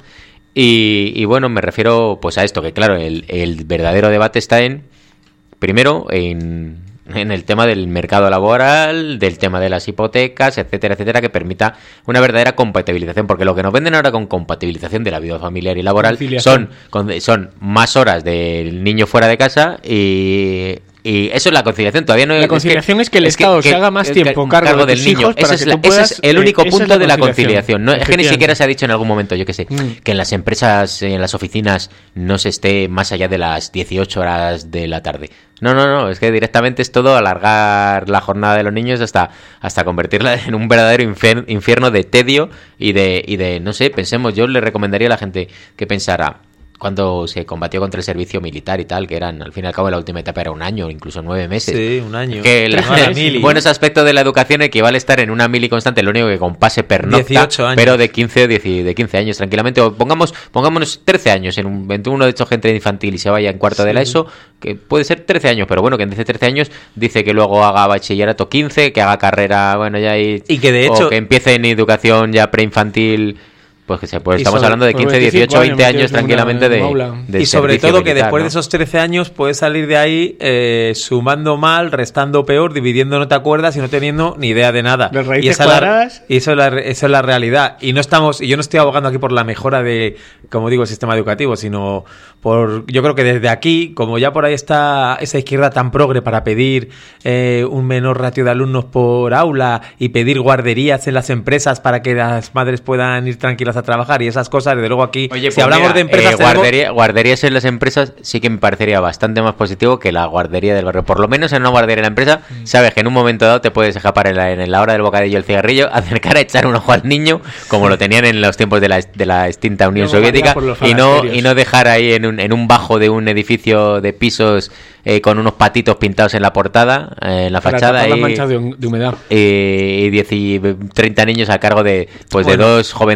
Y, y bueno, me refiero pues a esto, que claro, el, el verdadero debate está en, primero, en, en el tema del mercado laboral, del tema de las hipotecas, etcétera, etcétera, que permita una verdadera compatibilización, porque lo que nos venden ahora con compatibilización de la vida familiar y laboral son, son más horas del niño fuera de casa y... Y eso es la conciliación. Todavía no la conciliación es que, es que el es Estado que, se haga más tiempo cargo, cargo de del niño. Ese es, la, puedas, ese es el único eh, punto es de la conciliación. No, es que ni siquiera se ha dicho en algún momento, yo que sé, mm. que en las empresas, en las oficinas, no se esté más allá de las dieciocho horas de la tarde. No, no, no. Es que directamente es todo alargar la jornada de los niños hasta, hasta convertirla en un verdadero infer, infierno de tedio y de, y de, no sé, pensemos, yo le recomendaría a la gente que pensara, cuando se combatió contra el servicio militar y tal, que eran, al fin y al cabo, la última etapa era un año, incluso nueve meses. Sí, un año. Que el, el buenos aspectos de la educación equivale a estar en una mili constante, lo único que con pase pernocta, pero de quince, de quince años tranquilamente, o pongamos, pongámonos trece años en un veintiuno de hecho gente infantil y se vaya en cuarto sí. de la ESO, que puede ser trece años, pero bueno, que dice trece años, dice que luego haga bachillerato quince, que haga carrera, bueno, ya y, y que de hecho, o que empiece en educación ya preinfantil. Pues que se pues estamos sobre, hablando de quince, dieciocho, veinte años tranquilamente de, de y sobre todo que militar, después ¿no? de esos trece años puedes salir de ahí eh, sumando mal, restando peor, dividiendo no te acuerdas y no teniendo ni idea de nada. Las raíces y esa cuadradas. La, y eso es la, eso es la realidad. Y no estamos, y yo no estoy abogando aquí por la mejora de, como digo, el sistema educativo, sino por, yo creo que desde aquí, como ya por ahí está esa izquierda tan progre para pedir eh, un menor ratio de alumnos por aula y pedir guarderías en las empresas para que las madres puedan ir tranquilas a trabajar y esas cosas, desde luego aquí, Oye, si pues hablamos mira, de empresas... Eh, guardería, guarderías en las empresas sí que me parecería bastante más positivo que la guardería del barrio. Por lo menos en una guardería en la empresa, mm. sabes que en un momento dado te puedes escapar en la, en la hora del bocadillo el cigarrillo, acercar a echar un ojo al niño, como lo tenían en los tiempos de la, de la extinta Unión no, Soviética, y no, y no dejar ahí en un, en un bajo de un edificio de pisos... Eh, con unos patitos pintados en la portada, eh, en la Para fachada, y, de humedad. Eh, y diez y treinta niños a cargo de pues bueno. de dos jovencitas con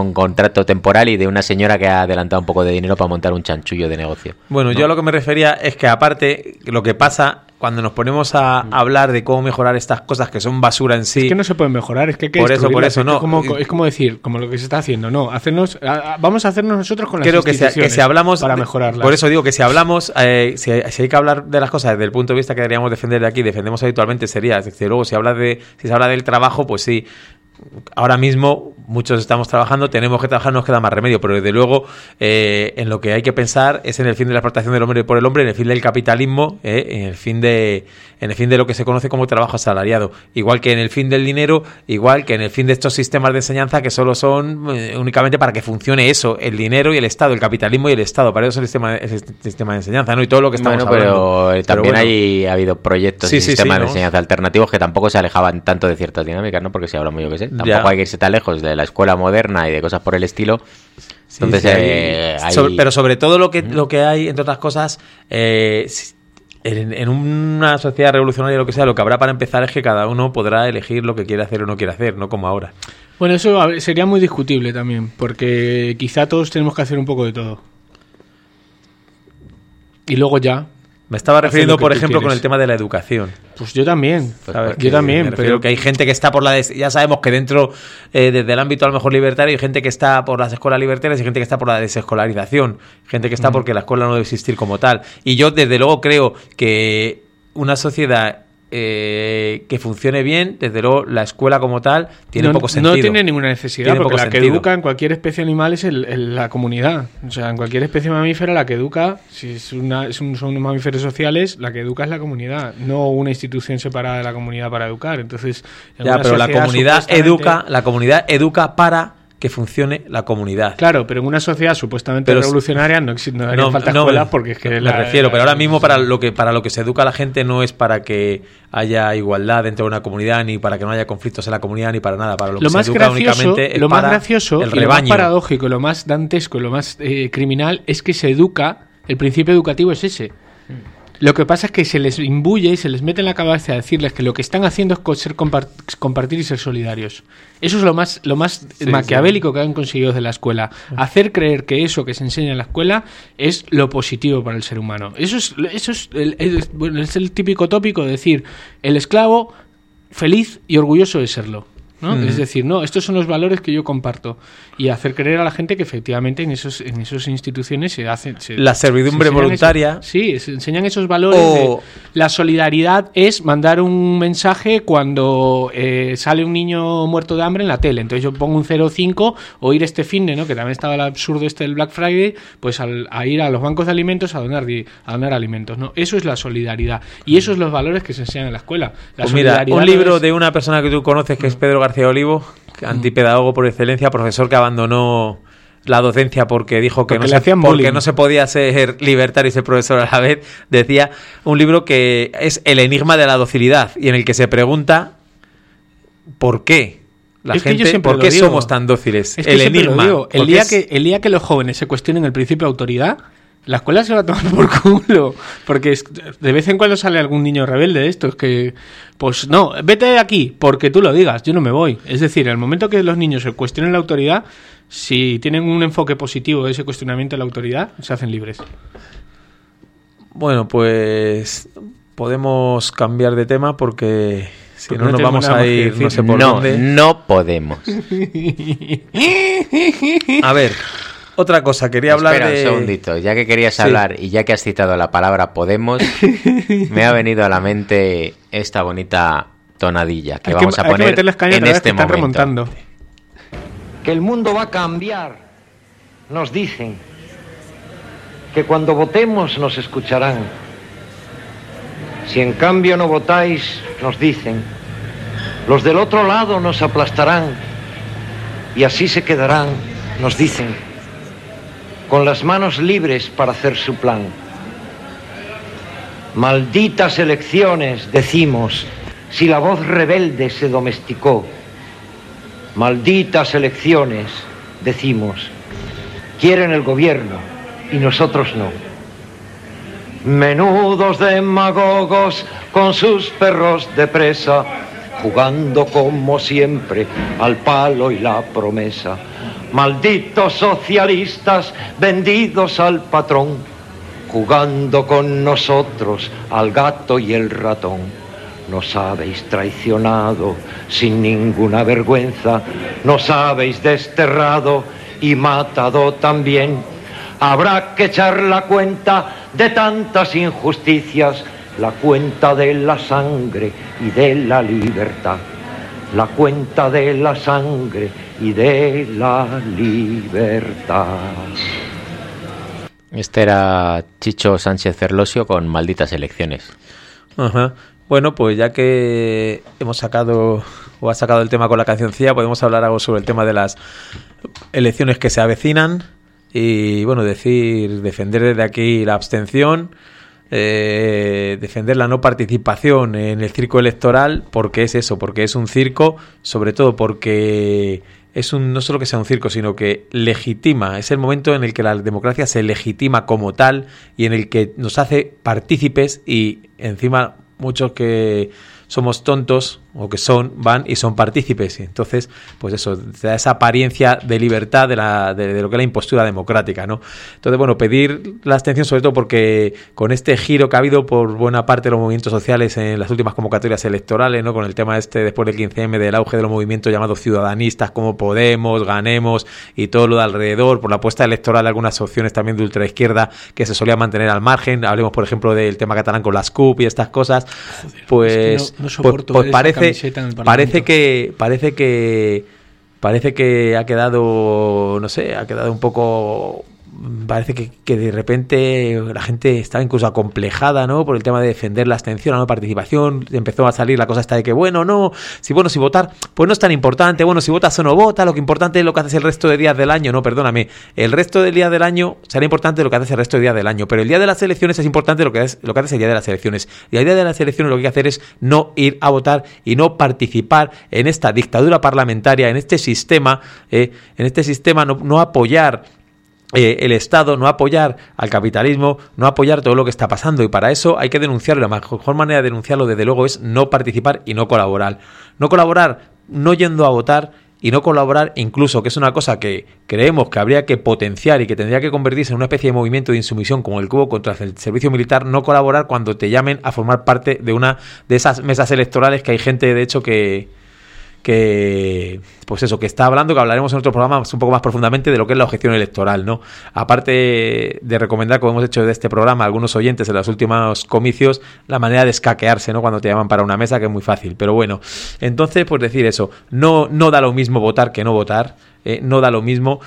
con contrato temporal y de una señora que ha adelantado un poco de dinero para montar un chanchullo de negocio. Bueno, ¿no? Yo a lo que me refería es que aparte, lo que pasa cuando nos ponemos a hablar de cómo mejorar estas cosas que son basura en sí... Es que no se pueden mejorar, es que hay que por eso, por eso, no. Es como, es como decir, como lo que se está haciendo, no, hacernos, a, a, vamos a hacernos nosotros con las Creo que si, que si hablamos para mejorarlas. Por eso digo que si hablamos, eh, si, si hay que hablar de las cosas desde el punto de vista que deberíamos defender de aquí, defendemos habitualmente, sería, es decir, luego si habla de, si se habla del trabajo, pues sí. Ahora mismo muchos estamos trabajando, tenemos que trabajar, no nos queda más remedio, pero desde luego eh, en lo que hay que pensar es en el fin de la explotación del hombre por el hombre, en el fin del capitalismo, eh, en el fin de en el fin de lo que se conoce como trabajo asalariado, igual que en el fin del dinero, igual que en el fin de estos sistemas de enseñanza que solo son eh, únicamente para que funcione eso, el dinero y el Estado, el capitalismo y el Estado, para eso es el sistema, el sistema de enseñanza, ¿no? Y todo lo que estamos bueno, hablando. Pero eh, también bueno. hay ha habido proyectos sí, y sí, sistemas sí, de ¿no? enseñanza alternativos que tampoco se alejaban tanto de ciertas dinámicas, ¿no? Porque si hablamos yo que sé, tampoco ya. hay que irse tan lejos de la escuela moderna y de cosas por el estilo. Sí, Entonces, sí, eh, hay... hay... Sobre, pero sobre todo lo que, lo que hay, entre otras cosas, eh, en, en una sociedad revolucionaria, lo que sea, lo que habrá para empezar es que cada uno podrá elegir lo que quiere hacer o no quiere hacer, no como ahora. Bueno, eso sería muy discutible también, porque quizá todos tenemos que hacer un poco de todo. Y luego ya... Me estaba refiriendo, por ejemplo, quieres. con el tema de la educación. Pues yo también, ¿sabes? yo también. Me refiero pero que hay gente que está por la... Des... Ya sabemos que dentro, eh, desde el ámbito a lo mejor libertario, hay gente que está por las escuelas libertarias y gente que está por la desescolarización. Gente que está mm. porque la escuela no debe existir como tal. Y yo, desde luego, creo que una sociedad... Eh, que funcione bien, desde luego la escuela como tal tiene no, poco sentido. No tiene ninguna necesidad, tiene porque la sentido. que educa en cualquier especie animal es el, el, la comunidad. O sea, en cualquier especie mamífera la que educa, si es una, es un, son unos mamíferos sociales, la que educa es la comunidad, no una institución separada de la comunidad para educar. Entonces, en ya, una pero la comunidad supuestamente... educa, la comunidad educa para que funcione la comunidad. Claro, pero en una sociedad supuestamente pero, revolucionaria no, no haría no, falta no, escuelas porque es que me la, refiero, la, pero ahora mismo para lo que para lo que se educa a la gente no es para que haya igualdad dentro de una comunidad, ni para que no haya conflictos en la comunidad, ni para nada, para lo, lo que más se educa gracioso, únicamente es lo más para gracioso el y rebaño. Lo más paradójico, lo más dantesco, lo más eh, criminal es que se educa, el principio educativo es ese. Lo que pasa es que se les imbuye y se les mete en la cabeza a decirles que lo que están haciendo es ser compart- compartir y ser solidarios. Eso es lo más lo más sí, maquiavélico sí. que han conseguido de la escuela. Hacer creer que eso que se enseña en la escuela es lo positivo para el ser humano. Eso es eso es el, es, bueno, es el típico tópico de decir el esclavo feliz y orgulloso de serlo. ¿no? Mm. Es decir, no, estos son los valores que yo comparto y hacer creer a la gente que efectivamente en esos en esas instituciones se hace se, la servidumbre se voluntaria esos, sí, se enseñan esos valores o... de, la solidaridad es mandar un mensaje cuando eh, sale un niño muerto de hambre en la tele, entonces yo pongo un cero cinco o ir este finde, ¿no? Que también estaba el absurdo este del Black Friday, pues al, a ir a los bancos de alimentos a donar a donar alimentos, ¿no? Eso es la solidaridad y esos son los valores que se enseñan en la escuela. La pues mira, un libro es... de una persona que tú conoces que es Pedro García Olivo, antipedagogo por excelencia, profesor que abandonó la docencia porque dijo que porque no se, porque no se podía ser libertario y ser profesor a la vez, decía un libro que es El enigma de la docilidad y en el que se pregunta ¿por qué? La es gente, que yo ¿por qué somos tan dóciles? Es que el enigma. Digo, el, día es... que, el día que los jóvenes se cuestionen el principio de autoridad, la escuela se va a tomar por culo, porque es, de vez en cuando sale algún niño rebelde de estos que, pues no, vete de aquí, porque tú lo digas, yo no me voy. Es decir, en el momento que los niños se cuestionen la autoridad, si tienen un enfoque positivo de ese cuestionamiento de la autoridad, se hacen libres. Bueno, pues podemos cambiar de tema porque si porque no, no nos vamos a ir no sé por no, dónde. No podemos. A ver... Otra cosa, quería hablar Espera de... un segundito, ya que querías sí. hablar y ya que has citado la palabra Podemos, me ha venido a la mente esta bonita tonadilla que hay vamos que, a poner hay que las cañas en este este que están momento. Remontando. Que el mundo va a cambiar, nos dicen. Que cuando votemos nos escucharán. Si en cambio no votáis, nos dicen. Los del otro lado nos aplastarán y así se quedarán, nos dicen, con las manos libres para hacer su plan. Malditas elecciones, decimos, si la voz rebelde se domesticó. Malditas elecciones, decimos, quieren el gobierno y nosotros no. Menudos demagogos con sus perros de presa, jugando como siempre al palo y la promesa. Malditos socialistas vendidos al patrón, jugando con nosotros al gato y el ratón. Nos habéis traicionado sin ninguna vergüenza, nos habéis desterrado y matado también. Habrá que echar la cuenta de tantas injusticias, la cuenta de la sangre y de la libertad. La cuenta de la sangre y de la libertad. Este era Chicho Sánchez Ferlosio con Malditas Elecciones. Ajá. Bueno, pues ya que hemos sacado o ha sacado el tema con la cancioncilla, podemos hablar algo sobre el tema de las elecciones que se avecinan y, bueno, decir, defender desde aquí la abstención, eh, defender la no participación en el circo electoral, porque es eso, porque es un circo, sobre todo porque es un no solo que sea un circo, sino que legitima, es el momento en el que la democracia se legitima como tal y en el que nos hace partícipes y encima muchos que somos tontos o que son, van y son partícipes. Entonces, pues eso, da esa apariencia de libertad de, la, de, de lo que es la impostura democrática, ¿no? Entonces, bueno, pedir la abstención sobre todo porque con este giro que ha habido por buena parte de los movimientos sociales en las últimas convocatorias electorales, ¿no? Con el tema este después del quince eme del auge de los movimientos llamados ciudadanistas como Podemos, Ganemos y todo lo de alrededor, por la apuesta electoral de algunas opciones también de ultraizquierda que se solía mantener al margen. Hablemos, por ejemplo, del tema catalán con las C U P y estas cosas. Joder, pues, es que no, no pues, pues parece Parece que parece que parece que ha quedado, no sé, ha quedado un poco, parece que, que de repente la gente está incluso acomplejada, ¿no? Por el tema de defender la abstención, la no participación. Empezó a salir la cosa esta de que, bueno, no, si bueno, si votar, pues no es tan importante. Bueno, si votas o no votas, lo que importante es lo que haces el resto de días del año. No, perdóname, el resto del día del año será importante lo que haces el resto de días del año, pero el día de las elecciones es importante lo que es lo que haces el día de las elecciones. Y el día de las elecciones lo que hay que hacer es no ir a votar y no participar en esta dictadura parlamentaria, en este sistema, eh, en este sistema, no, no apoyar Eh, el Estado, no apoyar al capitalismo, no apoyar todo lo que está pasando, y para eso hay que denunciarlo. La mejor manera de denunciarlo, desde luego, es no participar y no colaborar. No colaborar no yendo a votar y no colaborar incluso, que es una cosa que creemos que habría que potenciar y que tendría que convertirse en una especie de movimiento de insumisión como el que hubo contra el servicio militar, no colaborar cuando te llamen a formar parte de una de esas mesas electorales que hay gente, de hecho, que que pues eso, que está hablando, que hablaremos en otro programa un poco más profundamente de lo que es la objeción electoral, ¿no? Aparte de recomendar, como hemos hecho de este programa a algunos oyentes en los últimos comicios, la manera de escaquearse, ¿no? Cuando te llaman para una mesa, que es muy fácil, pero bueno, entonces, pues decir eso, no, no da lo mismo votar que no votar, eh, no da lo mismo,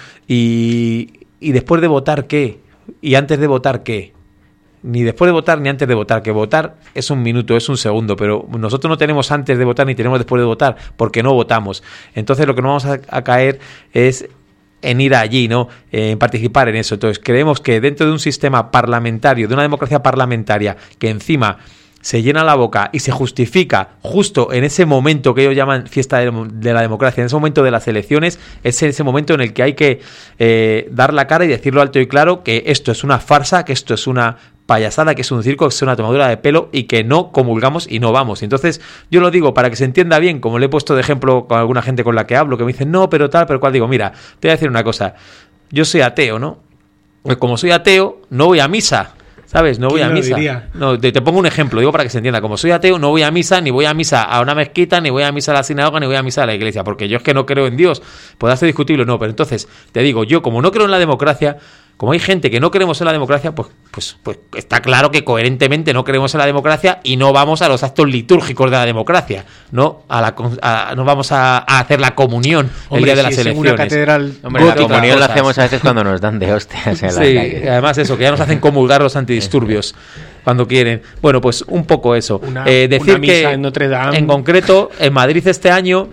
y, y después de votar, ¿qué? Y antes de votar, ¿qué? Ni después de votar ni antes de votar, que votar es un minuto, es un segundo, pero nosotros no tenemos antes de votar ni tenemos después de votar porque no votamos. Entonces lo que no vamos a, a caer es en ir allí, ¿no? En participar en eso. Entonces creemos que dentro de un sistema parlamentario, de una democracia parlamentaria, que encima se llena la boca y se justifica justo en ese momento que ellos llaman fiesta de, de la democracia, en ese momento de las elecciones, es ese momento en el que hay que eh, dar la cara y decirlo alto y claro que esto es una farsa, que esto es una payasada, que es un circo, que es una tomadura de pelo y que no comulgamos y no vamos. Entonces yo lo digo para que se entienda bien, como le he puesto de ejemplo con alguna gente con la que hablo, que me dicen no, pero tal, pero cual, digo, mira, te voy a decir una cosa, yo soy ateo, ¿no? Pues como soy ateo, no voy a misa, ¿sabes? No voy a misa. No, te, te pongo un ejemplo, digo para que se entienda. Como soy ateo, no voy a misa, ni voy a misa a una mezquita, ni voy a misa a la sinagoga, ni voy a misa a la iglesia, porque yo es que no creo en Dios. Podrá ser discutible o no, pero entonces, te digo, yo como no creo en la democracia, como hay gente que no creemos en la democracia, pues, pues, pues está claro que coherentemente no creemos en la democracia y no vamos a los actos litúrgicos de la democracia, no a la a, no vamos a, a hacer la comunión el Hombre, día de las si elecciones. Una catedral Hombre, la comunión la hacemos a veces cuando nos dan de hostias en la sí, calle. Además eso, que ya nos hacen comulgar los antidisturbios cuando quieren. Bueno, pues un poco eso. Una, eh, decir una misa que en Notre Dame. En concreto, en Madrid este año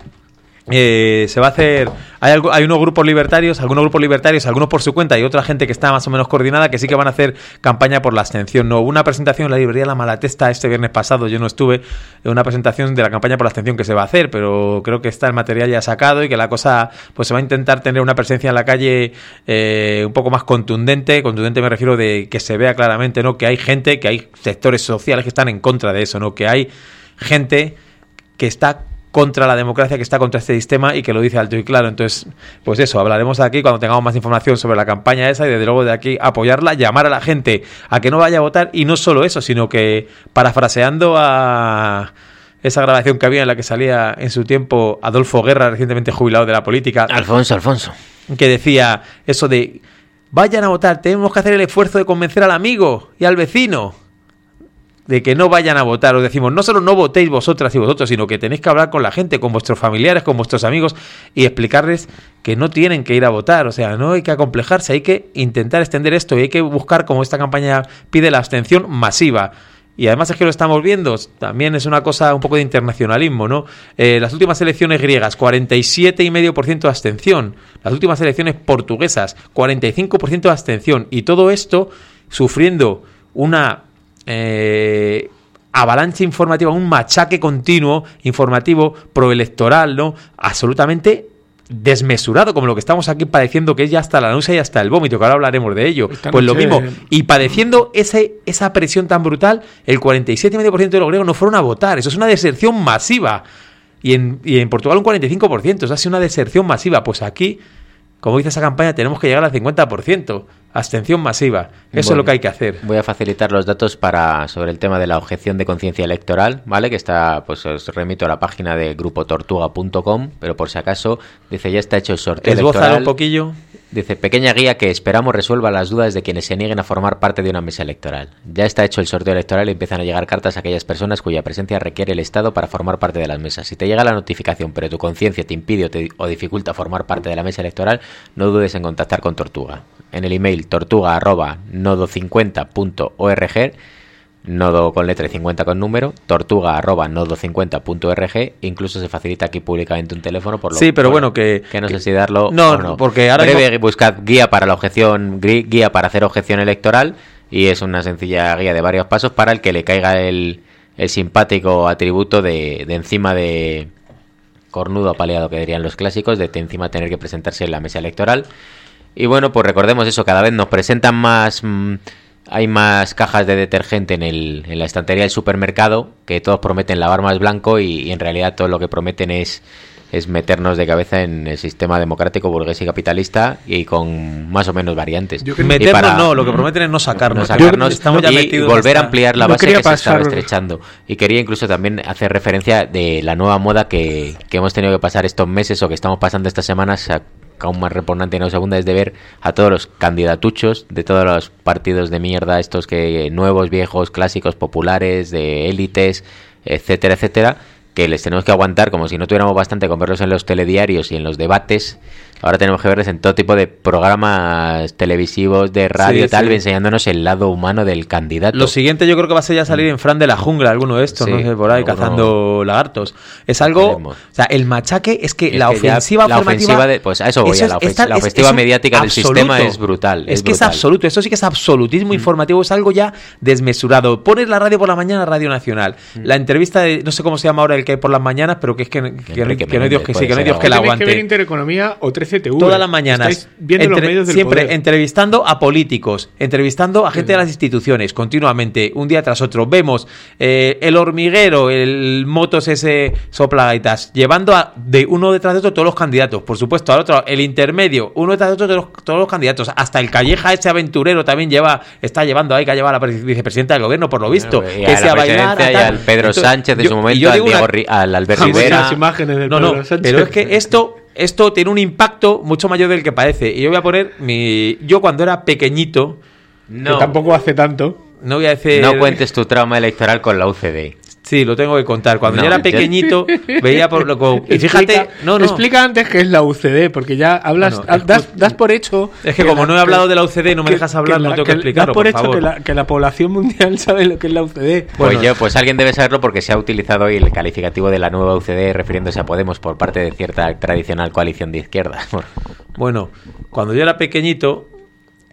Eh, se va a hacer, hay, algo, hay unos grupos libertarios, algunos grupos libertarios, algunos por su cuenta y otra gente que está más o menos coordinada, que sí que van a hacer campaña por la abstención. No, hubo una presentación en la librería La Malatesta este viernes pasado, yo no estuve, una presentación de la campaña por la abstención que se va a hacer, pero creo que está el material ya sacado y que la cosa, pues se va a intentar tener una presencia en la calle eh, un poco más contundente. Contundente me refiero de que se vea claramente, ¿no? Que hay gente, que hay sectores sociales que están en contra de eso, ¿no? Que hay gente que está contra la democracia, que está contra este sistema y que lo dice alto y claro. Entonces, pues eso, hablaremos de aquí cuando tengamos más información sobre la campaña esa y desde luego de aquí apoyarla, llamar a la gente a que no vaya a votar y no solo eso, sino que parafraseando a esa grabación que había en la que salía en su tiempo Adolfo Guerra, recientemente jubilado de la política. Alfonso, Alfonso. Que decía eso de, vayan a votar, tenemos que hacer el esfuerzo de convencer al amigo y al vecino de que no vayan a votar. Os decimos, no solo no votéis vosotras y vosotros, sino que tenéis que hablar con la gente, con vuestros familiares, con vuestros amigos y explicarles que no tienen que ir a votar. O sea, no hay que acomplejarse, hay que intentar extender esto y hay que buscar, como esta campaña pide, la abstención masiva. Y además es que lo estamos viendo, también es una cosa un poco de internacionalismo, ¿no? Eh, las últimas elecciones griegas, cuarenta y siete coma cinco por ciento de abstención. Las últimas elecciones portuguesas, cuarenta y cinco por ciento de abstención. Y todo esto sufriendo una eh, avalancha informativa, un machaque continuo informativo proelectoral, ¿no? Absolutamente desmesurado, como lo que estamos aquí padeciendo, que es ya hasta la náusea y hasta el vómito, que ahora hablaremos de ello. Esta pues noche... lo mismo, y padeciendo ese, esa presión tan brutal, el cuarenta y siete coma cinco por ciento de los griegos no fueron a votar. Eso es una deserción masiva. Y en, y en Portugal un cuarenta y cinco por ciento. O sea, es una deserción masiva. Pues aquí, como dice esa campaña, tenemos que llegar al cincuenta por ciento. Abstención masiva. Eso bueno, es lo que hay que hacer. Voy a facilitar los datos para sobre el tema de la objeción de conciencia electoral, ¿vale? Que está, pues os remito a la página de grupo tortuga punto com, pero por si acaso, dice, ya está hecho el sorteo Esbózalo electoral. un poquillo. Dice, pequeña guía que esperamos resuelva las dudas de quienes se nieguen a formar parte de una mesa electoral. Ya está hecho el sorteo electoral y empiezan a llegar cartas a aquellas personas cuya presencia requiere el Estado para formar parte de las mesas. Si te llega la notificación, pero tu conciencia te impide o, te, o dificulta formar parte de la mesa electoral, no dudes en contactar con Tortuga. En el email tortuga arroba nodo cincuenta punto org, nodo con letra y cincuenta con número, tortuga arroba nodo cincuenta punto org, incluso se facilita aquí públicamente un teléfono, por lo sí, pero bueno, que que no sé si darlo no, o no. Porque ahora breve, mismo... buscad guía para la objeción, guía para hacer objeción electoral, y es una sencilla guía de varios pasos para el que le caiga el, el simpático atributo de, de encima de cornudo apaleado, que dirían los clásicos, de encima tener que presentarse en la mesa electoral. Y bueno, pues recordemos eso, cada vez nos presentan más, mmm, hay más cajas de detergente en, el, en la estantería del supermercado, que todos prometen lavar más blanco y, y en realidad todo lo que prometen es, es meternos de cabeza en el sistema democrático, burgués y capitalista, y con más o menos variantes. Yo meternos para, no, lo que prometen es no sacarnos, no sacarnos estamos ya y metidos volver esta... a ampliar la no base que pasar... se estaba estrechando. Y quería incluso también hacer referencia de la nueva moda que, que hemos tenido que pasar estos meses o que estamos pasando estas semanas, a, aún más repugnante y no segunda, es de ver a todos los candidatuchos de todos los partidos de mierda, estos que nuevos, viejos, clásicos, populares, de élites, etcétera, etcétera, que les tenemos que aguantar como si no tuviéramos bastante con verlos en los telediarios y en los debates. Ahora tenemos que verles en todo tipo de programas televisivos, de radio, sí, tal, sí. enseñándonos el lado humano del candidato. Lo siguiente yo creo que va a ser ya salir en Fran de la Jungla, alguno de estos, sí, no sé, por ahí, alguno... cazando lagartos. Es algo... O sea, el machaque es que es la que ofensiva la formativa... ofensiva de, pues a eso voy, eso es, a la, ofensiva, esta, la ofensiva es, mediática del sistema es brutal. Es, es que brutal. es absoluto, eso sí que es absolutismo mm. informativo, es algo ya desmesurado. Pones la radio por la mañana, Radio Nacional. Mm. La entrevista de, no sé cómo se llama ahora el que hay por las mañanas, pero que es que, que, que, que no hay Dios que sí, que no hay Dios que la aguante. Tienes que ver Intereconomía o trece T V. Toda la mañana. Viendo Entre, los medios del siempre poder. Entrevistando a políticos, entrevistando a gente sí. de las instituciones continuamente, un día tras otro. Vemos eh, el hormiguero, el motos ese soplagaitas, llevando a, de uno detrás de otro todos los candidatos, por supuesto, al otro el intermedio, uno detrás de otro todos los, todos los candidatos, hasta el Calleja ese aventurero también lleva, está llevando ahí, que lleva a la vicepresidenta del gobierno, por lo visto, bueno, que sea bailar, y al Pedro Entonces, Sánchez de yo, su momento, al, Diego, una, al Albert Rivera. Las imágenes del no, Pedro no, Sánchez. pero es que esto Esto tiene un impacto mucho mayor del que parece. Y yo voy a poner mi... Yo cuando era pequeñito... No. Que tampoco hace tanto. No voy a decir... No cuentes tu trauma electoral con la U C D. Sí, lo tengo que contar. Cuando no, yo era pequeñito, yo... veía por lo que... Y fíjate... Explica, no, no. explica antes qué es la U C D, porque ya hablas... Bueno, es, das, das por hecho... Es que, que como la, no he hablado que, de la U C D, no me que, dejas hablar, que la, no tengo que, que explicarlo, das por, por hecho favor. Que la, que la población mundial sabe lo que es la U C D. Pues Bueno, yo, pues alguien debe saberlo porque se ha utilizado hoy el calificativo de la nueva U C D refiriéndose a Podemos por parte de cierta tradicional coalición de izquierdas. Bueno, cuando yo era pequeñito...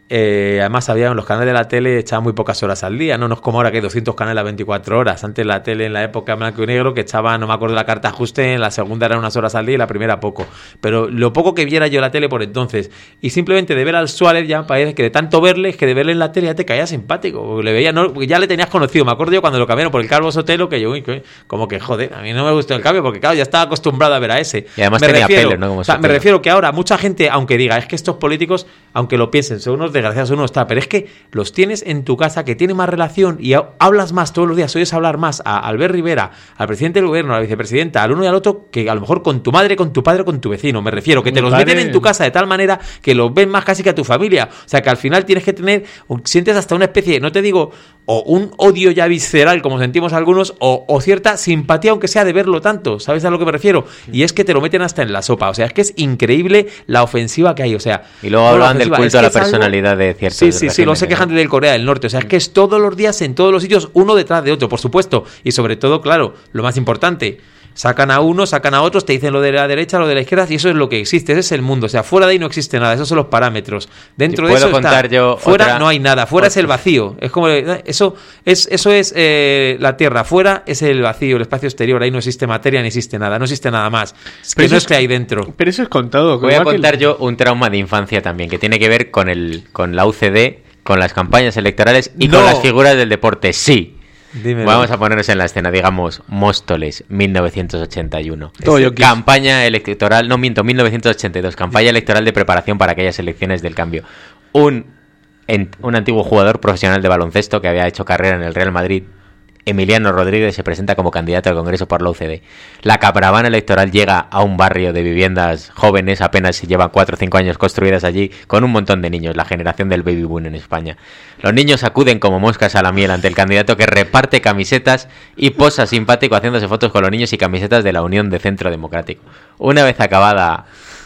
Eh, además, había los canales de la tele echaban muy pocas horas al día, no, no es como ahora que hay doscientos canales a veinticuatro horas. Antes la tele en la época blanco y negro que echaba, no me acuerdo la carta ajuste, en la segunda eran unas horas al día y la primera poco. Pero lo poco que viera yo la tele por entonces, y simplemente de ver al Suárez ya parece que de tanto verle, es que de verle en la tele ya te caía simpático, le veía, no, ya le tenías conocido. Me acuerdo yo cuando lo cambiaron por el Calvo Sotelo, que yo, uy, que, como que joder, a mí no me gustó el cambio porque claro, ya estaba acostumbrado a ver a ese. Y además me tenía refiero, pelo, ¿no? Como o sea, me Sotelo. refiero que ahora mucha gente, aunque diga, es que estos políticos, aunque lo piensen, son unos desgraciados, son unos tal, pero es que los tienes en tu casa, que tiene más relación y hablas más todos los días, oyes hablar más a Albert Rivera, al presidente del gobierno, a la vicepresidenta, al uno y al otro, que a lo mejor con tu madre, con tu padre, con tu vecino. Me refiero, que te los meten en tu casa de tal manera que los ven más casi que a tu familia. O sea, que al final tienes que tener, sientes hasta una especie, no te digo, o un odio ya visceral, como sentimos algunos, o, o cierta simpatía, aunque sea de verlo tanto. ¿Sabes a lo que me refiero? Y es que te lo meten hasta en la sopa. O sea, es que es increíble la ofensiva que hay. O sea, y luego hablan del culto a la personalidad algo... de ciertos Sí, sí, sí, lo sé quejan del Corea del Norte. O sea, es que es todos los días en todos los sitios, uno detrás de otro, por supuesto. Y sobre todo, claro, lo más importante, sacan a unos, sacan a otros, te dicen lo de la derecha, lo de la izquierda, y eso es lo que existe, ese es el mundo. O sea, fuera de ahí no existe nada, esos son los parámetros. Dentro de eso está, yo fuera otra... no hay nada, fuera otra. Es el vacío. Es como eso es eso es eh, la Tierra, fuera es el vacío, el espacio exterior, ahí no existe materia ni existe nada, no existe nada más. Es que no es que hay dentro. Pero eso es contado. Voy a contar el... yo un trauma de infancia también, que tiene que ver con el con la U C D, con las campañas electorales y no. con las figuras del deporte. Sí. Dímelo. Vamos a ponernos en la escena, digamos, Móstoles, mil novecientos ochenta y uno. Campaña electoral, no miento, mil novecientos ochenta y dos, campaña electoral de preparación para aquellas elecciones del cambio. Un, en, un antiguo jugador profesional de baloncesto que había hecho carrera en el Real Madrid, Emiliano Rodríguez, se presenta como candidato al Congreso por la U C D. La caravana electoral llega a un barrio de viviendas jóvenes, apenas si llevan cuatro o cinco años construidas allí, con un montón de niños, la generación del baby boom en España. Los niños acuden como moscas a la miel ante el candidato que reparte camisetas y posa simpático haciéndose fotos con los niños y camisetas de la Unión de Centro Democrático. Una vez acabada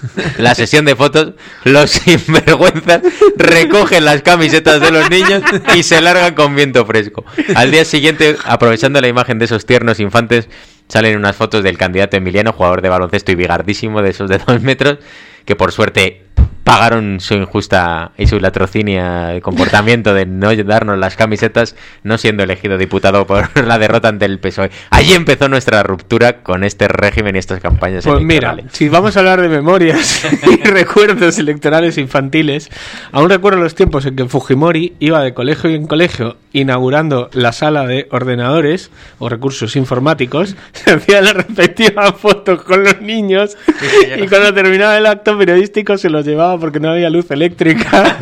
la sesión de fotos, los sinvergüenzas recogen las camisetas de los niños y se largan con viento fresco. Al día siguiente, aprovechando la imagen de esos tiernos infantes, salen unas fotos del candidato Emiliano, jugador de baloncesto y bigardísimo de esos de dos metros, que por suerte pagaron su injusta y su latrocinia el comportamiento de no darnos las camisetas, no siendo elegido diputado por la derrota ante el P S O E. Allí empezó nuestra ruptura con este régimen y estas campañas pues electorales. Mira, si vamos a hablar de memorias y recuerdos electorales infantiles, aún recuerdo los tiempos en que Fujimori iba de colegio en colegio inaugurando la sala de ordenadores o recursos informáticos, se hacían las respectivas fotos con los niños y cuando terminaba el acto periodístico se los llevaba porque no había luz eléctrica.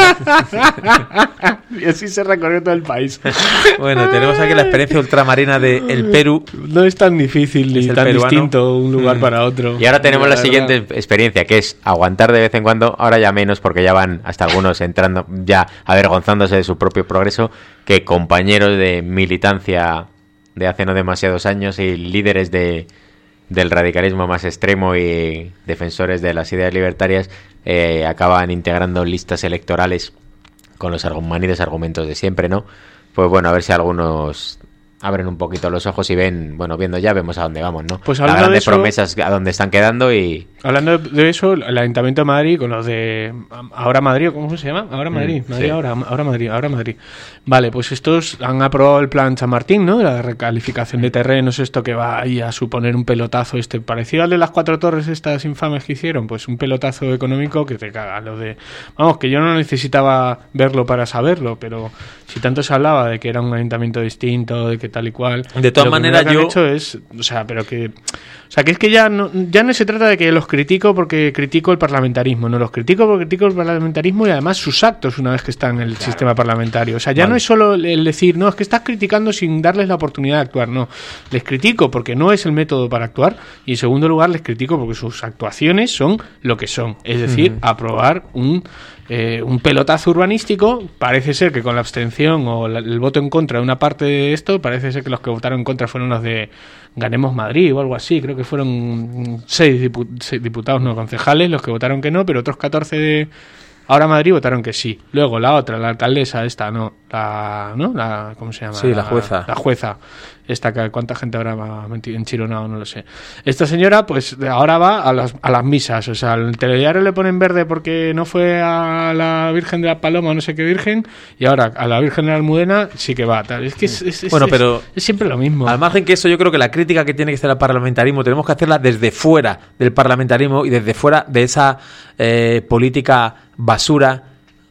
Y así se recorrió todo el país. Bueno, tenemos aquí la experiencia ultramarina de el Perú. No es tan difícil ni tan peruano. Distinto un lugar mm. para otro. Y ahora tenemos la, la siguiente experiencia, que es aguantar de vez en cuando, ahora ya menos porque ya van hasta algunos entrando ya avergonzándose de su propio progreso, que compañeros de militancia de hace no demasiados años y líderes de del radicalismo más extremo y defensores de las ideas libertarias eh, acaban integrando listas electorales con los manidos argumentos de siempre, ¿no? Pues bueno, a ver si algunos abren un poquito los ojos y ven, bueno, viendo ya vemos a dónde vamos, ¿no? Pues las grandes eso, promesas a dónde están quedando y... Hablando de eso, el Ayuntamiento de Madrid con los de Ahora Madrid, ¿cómo se llama? Ahora Madrid, mm, Madrid sí. ahora, ahora Madrid, ahora Madrid. Vale, pues estos han aprobado el plan San Martín, ¿no? La recalificación de terrenos, esto que va ahí a suponer un pelotazo este parecido al de las cuatro torres estas infames que hicieron, pues un pelotazo económico que te caga. Lo de, vamos, que yo no necesitaba verlo para saberlo, pero si tanto se hablaba de que era un ayuntamiento distinto, de que tal y cual. De todas maneras, yo. Han hecho es, o sea, pero que. O sea, que es que ya no, ya no se trata de que los critico porque critico el parlamentarismo, no los critico porque critico el parlamentarismo y además sus actos una vez que están en el claro. sistema parlamentario. O sea, ya vale. no es solo el decir, no, es que estás criticando sin darles la oportunidad de actuar, no. Les critico porque no es el método para actuar y en segundo lugar les critico porque sus actuaciones son lo que son. Es decir, uh-huh. aprobar un. Eh, un pelotazo urbanístico. Parece ser que con la abstención o la, el voto en contra de una parte de esto, parece ser que los que votaron en contra fueron los de Ganemos Madrid o algo así. Creo que fueron seis, dipu- seis diputados, no concejales, los que votaron que no, pero otros catorce de, Ahora Madrid votaron que sí. Luego la otra, la alcaldesa esta, no, la, ¿no? La, ¿cómo se llama? Sí, la jueza. La jueza. Esta, que ¿cuánta gente habrá enchironado? No lo sé. Esta señora, pues ahora va a las, a las misas. O sea, el telediario le ponen verde porque no fue a la Virgen de la Paloma, no sé qué Virgen, y ahora a la Virgen de la Almudena sí que va. Tal. Es que es, es, bueno, es, pero es, es siempre lo mismo. Al margen que eso, yo creo que la crítica que tiene que hacer el parlamentarismo tenemos que hacerla desde fuera del parlamentarismo y desde fuera de esa eh, política basura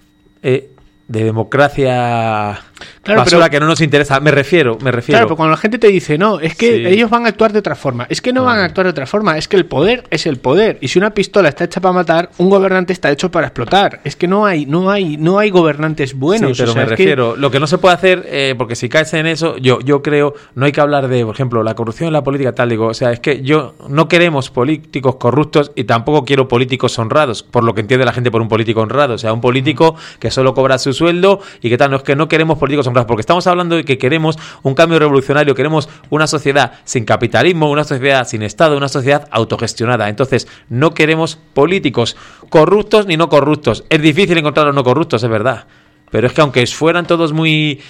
eh, de democracia. Claro, basura pero, que no nos interesa, me refiero, me refiero. Claro, pero cuando la gente te dice, no, es que sí. ellos van a actuar de otra forma, es que no ah. van a actuar de otra forma, es que el poder es el poder, y si una pistola está hecha para matar, un gobernante está hecho para explotar, es que no hay no hay, no hay gobernantes buenos. Sí, pero o sea, me refiero, que... lo que no se puede hacer, eh, porque si caes en eso, yo yo creo, no hay que hablar de, por ejemplo, la corrupción en la política, tal, digo, o sea, es que yo no queremos políticos corruptos y tampoco quiero políticos honrados, por lo que entiende la gente por un político honrado, o sea, un político que solo cobra su sueldo y que tal, no es que no queremos políticos honrados, porque estamos hablando de que queremos un cambio revolucionario, queremos una sociedad sin capitalismo, una sociedad sin Estado, una sociedad autogestionada. Entonces, no queremos políticos corruptos ni no corruptos. Es difícil encontrar a los no corruptos, es verdad. Pero es que aunque fueran todos muy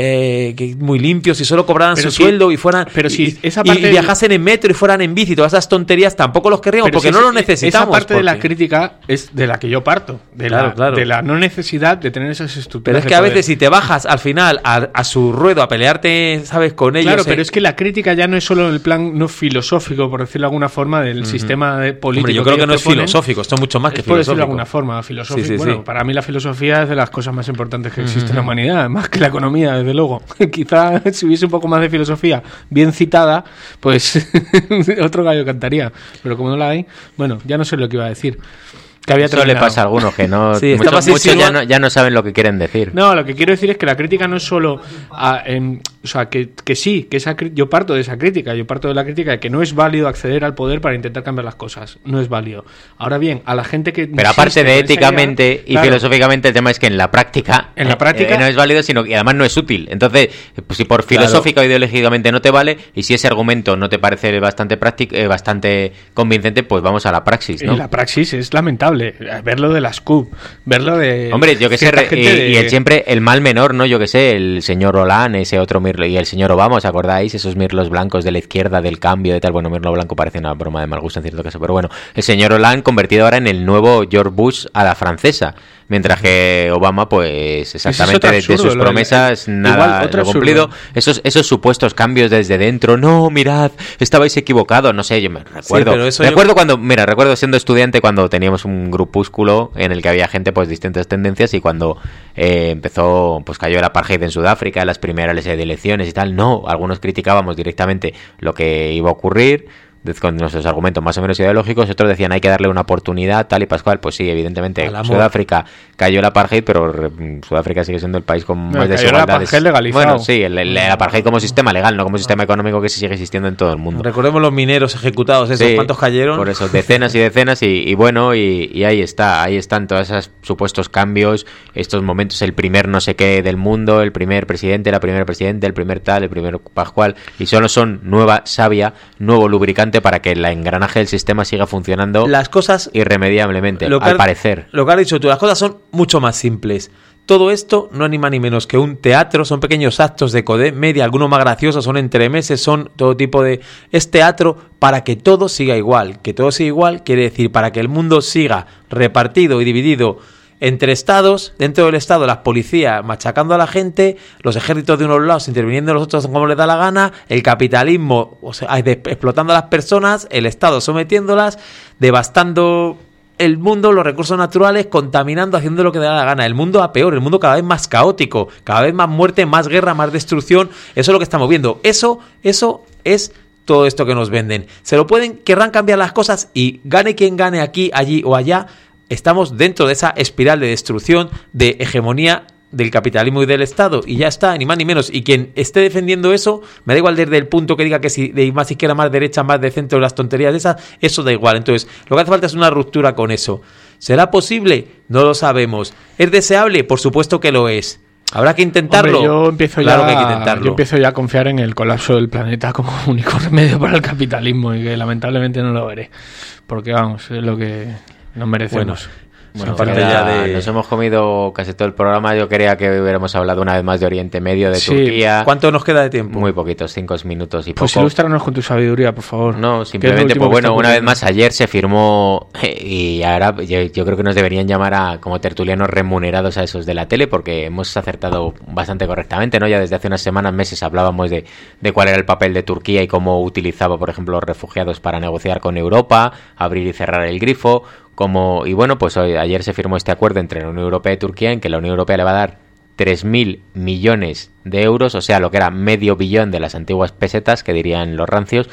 eh, muy limpios y solo cobraran pero su si, sueldo y fueran pero si y, esa parte y viajasen en metro y fueran en bici, todas esas tonterías tampoco los querríamos porque si no es, lo necesitamos. Esa parte porque... de la crítica es de la que yo parto, de, claro, la, claro. de la no necesidad de tener esas estructuras. Pero es que a veces si te bajas al final a, a su ruedo a pelearte, ¿sabes? Con ellos. Claro, eh... pero es que la crítica ya no es solo el plan no filosófico, por decirlo de alguna forma, del uh-huh. sistema de político. Hombre, yo creo que, que no es proponen. filosófico, esto es mucho más que es filosófico. Por decirlo de alguna forma, filosófico. Sí, sí, bueno, sí. Para mí la filosofía es de las cosas más importantes que existe uh-huh. en la humanidad. Más que la economía, desde luego. Quizá si hubiese un poco más de filosofía bien citada, pues otro gallo cantaría. Pero como no la hay, bueno, ya no sé lo que iba a decir. Que había Eso le pasa a algunos que no, sí, muchos, muchos ya, no, ya no saben lo que quieren decir. No, lo que quiero decir es que la crítica no es solo a, en, o sea, que, que sí, que esa, yo parto de esa crítica, yo parto de la crítica de que no es válido acceder al poder para intentar cambiar las cosas, no es válido. Ahora bien, a la gente que pero aparte de éticamente idea, y claro, filosóficamente, el tema es que en la práctica, en la práctica eh, no es válido, sino que además no es útil. Entonces, pues, si por filosófica claro. o ideológicamente no te vale, y si ese argumento no te parece bastante práctico, eh, bastante convincente, pues vamos a la praxis, ¿no? Y la praxis es lamentable, verlo de las C U B, verlo de... Hombre, yo que sé, y, de... y el siempre el mal menor, ¿no? Yo que sé, el señor Hollande, ese otro Mirlo, y el señor Obama, ¿os acordáis? Esos mirlos blancos de la izquierda, del cambio, de tal. Bueno, mirlo blanco parece una broma de mal gusto en cierto caso, pero bueno, el señor Hollande convertido ahora en el nuevo George Bush a la francesa, mientras que Obama, pues exactamente de, de sus promesas, el, nada igual, lo cumplido. Esos, esos supuestos cambios desde dentro, no, mirad, estabais equivocados, no sé, yo me recuerdo. Sí, recuerdo yo... cuando, mira, recuerdo siendo estudiante cuando teníamos un grupúsculo en el que había gente pues distintas tendencias y cuando eh, empezó, pues cayó el apartheid en Sudáfrica, las primeras elecciones y tal, no, algunos criticábamos directamente lo que iba a ocurrir con nuestros argumentos más o menos ideológicos, otros decían hay que darle una oportunidad, tal y pascual, pues sí, evidentemente Sudáfrica cayó el apartheid, pero Sudáfrica sigue siendo el país con más no, desigualdades. El bueno, sí, el, el, el apartheid como sistema legal, no como sistema económico que sí sigue existiendo en todo el mundo. Recordemos los mineros ejecutados, esos, sí, ¿cuántos cayeron? Por eso, decenas y decenas y, y bueno, y, y ahí está, ahí están todos esos supuestos cambios, estos momentos, el primer no sé qué del mundo, el primer presidente, la primera presidente, el primer tal, el primer pascual, y solo son nueva savia, nuevo lubricante para que el engranaje del sistema siga funcionando las cosas irremediablemente, al ha, parecer. Lo que has dicho tú, las cosas son mucho más simples. Todo esto no es ni más ni menos que un teatro, son pequeños actos de comedia, algunos más graciosos, son entremeses, son todo tipo de... Es teatro para que todo siga igual. Que todo siga igual quiere decir para que el mundo siga repartido y dividido entre estados, dentro del estado las policías machacando a la gente, los ejércitos de unos lados interviniendo en los otros como les da la gana, el capitalismo, o sea, explotando a las personas, el estado sometiéndolas, devastando el mundo, los recursos naturales, contaminando, haciendo lo que da la gana. El mundo a peor, el mundo cada vez más caótico, cada vez más muerte, más guerra, más destrucción. Eso es lo que estamos viendo. Eso, eso es todo esto que nos venden. Se lo pueden, querrán cambiar las cosas y gane quien gane aquí, allí o allá. Estamos dentro de esa espiral de destrucción, de hegemonía del capitalismo y del Estado, y ya está, ni más ni menos. Y quien esté defendiendo eso, me da igual desde el punto que diga que si de más izquierda, más derecha, más de centro, las tonterías de esas, eso da igual. Entonces, lo que hace falta es una ruptura con eso. ¿Será posible? No lo sabemos. ¿Es deseable? Por supuesto que lo es. ¿Habrá que intentarlo? Hombre, yo empiezo claro ya, que hay que intentarlo. Yo empiezo ya a confiar en el colapso del planeta como único remedio para el capitalismo y que lamentablemente no lo veré. Porque, vamos, es lo que nos merecemos. Bueno, Bueno, aparte ya de... nos hemos comido casi todo el programa. Yo quería que hubiéramos hablado una vez más de Oriente Medio, de Sí. Turquía. ¿Cuánto nos queda de tiempo? Muy poquitos, cinco minutos y Pues poco. ilústranos con tu sabiduría, por favor. No, simplemente, último pues que está bueno, una vez ocurriendo? más ayer se firmó y ahora yo, yo creo que nos deberían llamar a como tertulianos remunerados a esos de la tele porque hemos acertado bastante correctamente, ¿no? Ya desde hace unas semanas, meses hablábamos de, de cuál era el papel de Turquía y cómo utilizaba, por ejemplo, los refugiados para negociar con Europa, abrir y cerrar el grifo, como y bueno, pues hoy, ayer se firmó este acuerdo entre la Unión Europea y Turquía en que la Unión Europea le va a dar tres mil millones de euros, o sea, lo que era medio billón de las antiguas pesetas, que dirían los rancios.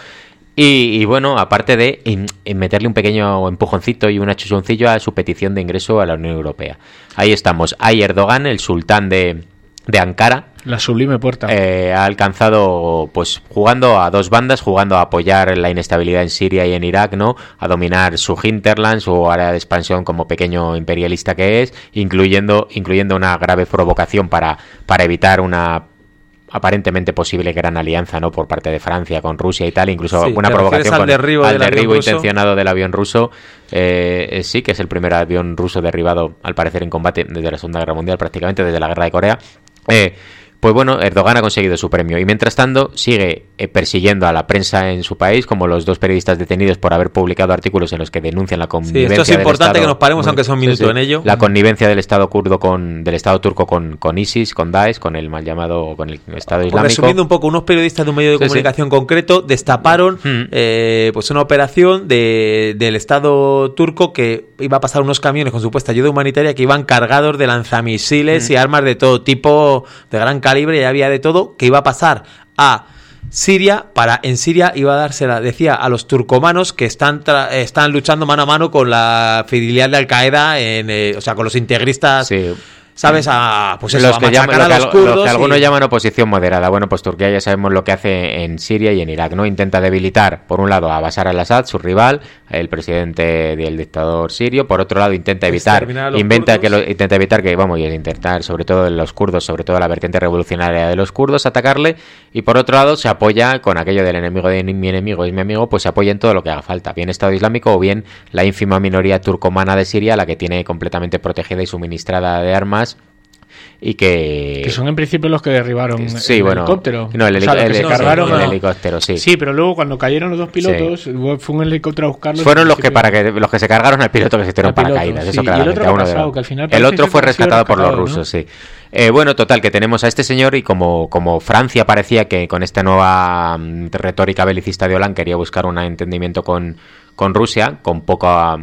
Y, y bueno, aparte de in, in meterle un pequeño empujoncito y un achuchoncillo a su petición de ingreso a la Unión Europea. Ahí estamos. Ahí Erdogan, el sultán de, de Ankara, La sublime puerta. eh, ha alcanzado, pues jugando a dos bandas, jugando a apoyar la inestabilidad en Siria y en Irak, ¿no? A dominar su hinterland, su área de expansión como pequeño imperialista que es, incluyendo, incluyendo una grave provocación para, para evitar una aparentemente posible gran alianza, ¿no? Por parte de Francia con Rusia y tal, incluso Sí, una ¿te refieres provocación al con derribo al del avión derribo ruso? intencionado del avión ruso. Eh, eh, sí, que es el primer avión ruso derribado, al parecer, en combate desde la Segunda Guerra Mundial, prácticamente desde la Guerra de Corea. Eh, Pues bueno, Erdogan ha conseguido su premio y mientras tanto sigue eh, persiguiendo a la prensa en su país, como los dos periodistas detenidos por haber publicado artículos en los que denuncian la Sí, connivencia esto es del importante Estado- que nos paremos, Muy- aunque sea un sí, minuto sí. en ello. La connivencia del Estado kurdo con del Estado turco con, con ISIS, con Daesh, con el mal llamado, con el Estado Pues Islámico. resumiendo un poco, unos periodistas de un medio de Sí, comunicación concreto destaparon Mm. eh, pues una operación de, del Estado turco que iba a pasar unos camiones con supuesta ayuda humanitaria que iban cargados de lanzamisiles Mm. y armas de todo tipo, de gran calibre, y había de todo, que iba a pasar a Siria, para en Siria iba a dársela, decía, a los turcomanos que están tra- están luchando mano a mano con la fidelidad de Al Qaeda, en, eh, o sea, con los integristas. Sí. ¿Sabes? A, pues eso, los a que, llaman, machacar lo que a los al- lo kurdos que algunos y- llaman oposición moderada. Bueno, pues Turquía ya sabemos lo que hace en Siria y en Irak, ¿no? Intenta debilitar, por un lado, a Bashar al-Assad, su rival, el presidente del dictador sirio. Por otro lado, intenta evitar, Exterminar a los inventa que kurdos. lo, intenta evitar que, vamos, y intentar, sobre todo los kurdos, sobre todo la vertiente revolucionaria de los kurdos, atacarle. Y por otro lado, se apoya con aquello del enemigo de mi enemigo es mi amigo, pues se apoya en todo lo que haga falta, bien Estado Islámico o bien la ínfima minoría turcomana de Siria, la que tiene completamente protegida y suministrada de armas. Y que... Que son en principio los que derribaron Sí, el bueno. helicóptero. No, el, O sea, los helico- que se el- cargaron el a- helicóptero, sí. Sí, pero luego cuando cayeron los dos pilotos, fue un helicóptero a buscarlos. Fueron en los que principio- para que los que se cargaron al piloto que se tiraron Al piloto, paracaídas, sí. eso ¿Y el claramente. otro qué a ha uno de pasado? los- Que al final el parece otro ser fue que ha sido rescatado por los rescatado, ¿no? rusos, sí. Eh, bueno, total, que tenemos a este señor y como, como Francia parecía que con esta nueva mm, retórica belicista de Hollande quería buscar un entendimiento con, con Rusia, con poca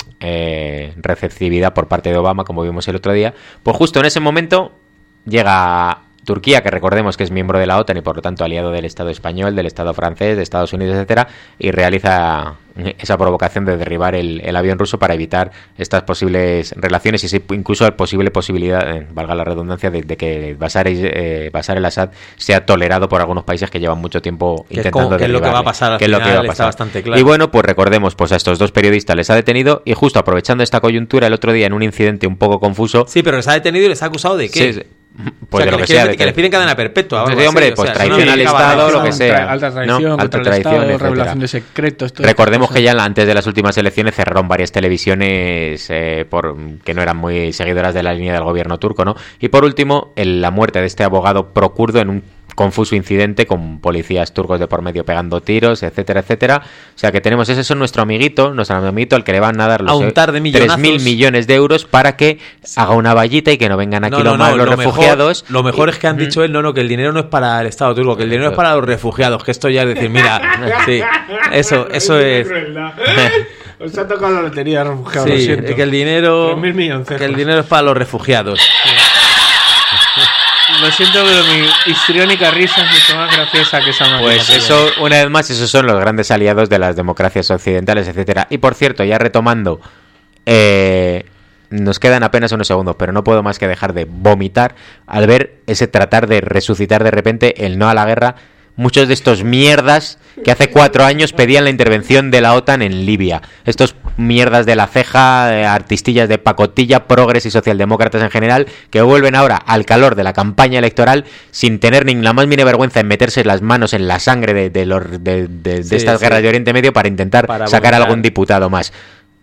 eh, receptividad por parte de Obama, como vimos el otro día, pues justo en ese momento llega Turquía, que recordemos que es miembro de la OTAN y por lo tanto aliado del Estado español, del Estado francés, de Estados Unidos, etcétera, y realiza esa provocación de derribar el, el avión ruso para evitar estas posibles relaciones y si- incluso la posible posibilidad, eh, valga la redundancia, de, de que Bashar, eh, Bashar el-Assad sea tolerado por algunos países que llevan mucho tiempo Que es intentando como- que es lo que derribarle, va a pasar al que es lo que final, va a está pasar. bastante claro. Y bueno, pues recordemos, pues a estos dos periodistas les ha detenido y justo aprovechando esta coyuntura el otro día en un incidente un poco confuso. Sí, pero les ha detenido y les ha acusado de qué. Sí, sí. O Pues sea, de lo que, que les sea. quieren- de que les piden cadena perpetua. o Sí, algo así, hombre, o pues sea, traición es una al cabalaza. Estado, lo que sea. Alta ¿no? traición, Alta contra el traición, Estado, etcétera. revelación de secretos. todo Recordemos esto. que ya antes de las últimas elecciones cerraron varias televisiones eh, por, que no eran muy seguidoras de la línea del gobierno turco, ¿no? Y por último, el- la muerte de este abogado procurdo en un confuso incidente con policías turcos de por medio pegando tiros, etcétera, etcétera. O sea que tenemos ese es nuestro amiguito, nuestro amiguito al que le van a dar A los un tar de tres millonazos. mil millones de euros para que haga una vallita y que no vengan aquí No, no, los, no, malos lo refugiados. Mejor, lo mejor Y- es que han dicho él, no, no, que el dinero no es para el Estado turco, que el dinero es para los refugiados, que esto ya es decir, mira, sí, eso, eso es... Os ha tocado la lotería de refugiados, lo Sí, siento. que el dinero Tres mil milloncejos. que el dinero es para los refugiados. Lo siento, pero mi histriónica risa es mucho más graciosa que esa máquina Pues que eso, una vez más, esos son los grandes aliados de las democracias occidentales, etcétera. Y por cierto, ya retomando, eh, nos quedan apenas unos segundos, pero no puedo más que dejar de vomitar al ver ese tratar de resucitar de repente el no a la guerra. Muchos de estos mierdas que hace cuatro años pedían la intervención de la OTAN en Libia. Estos mierdas de la ceja, eh, artistillas de pacotilla, progres y socialdemócratas en general, que vuelven ahora al calor de la campaña electoral sin tener ni la más mínima vergüenza en meterse las manos en la sangre de, de, los, de, de- de Sí, estas sí. guerras de Oriente Medio para intentar Para sacar votar. algún diputado más.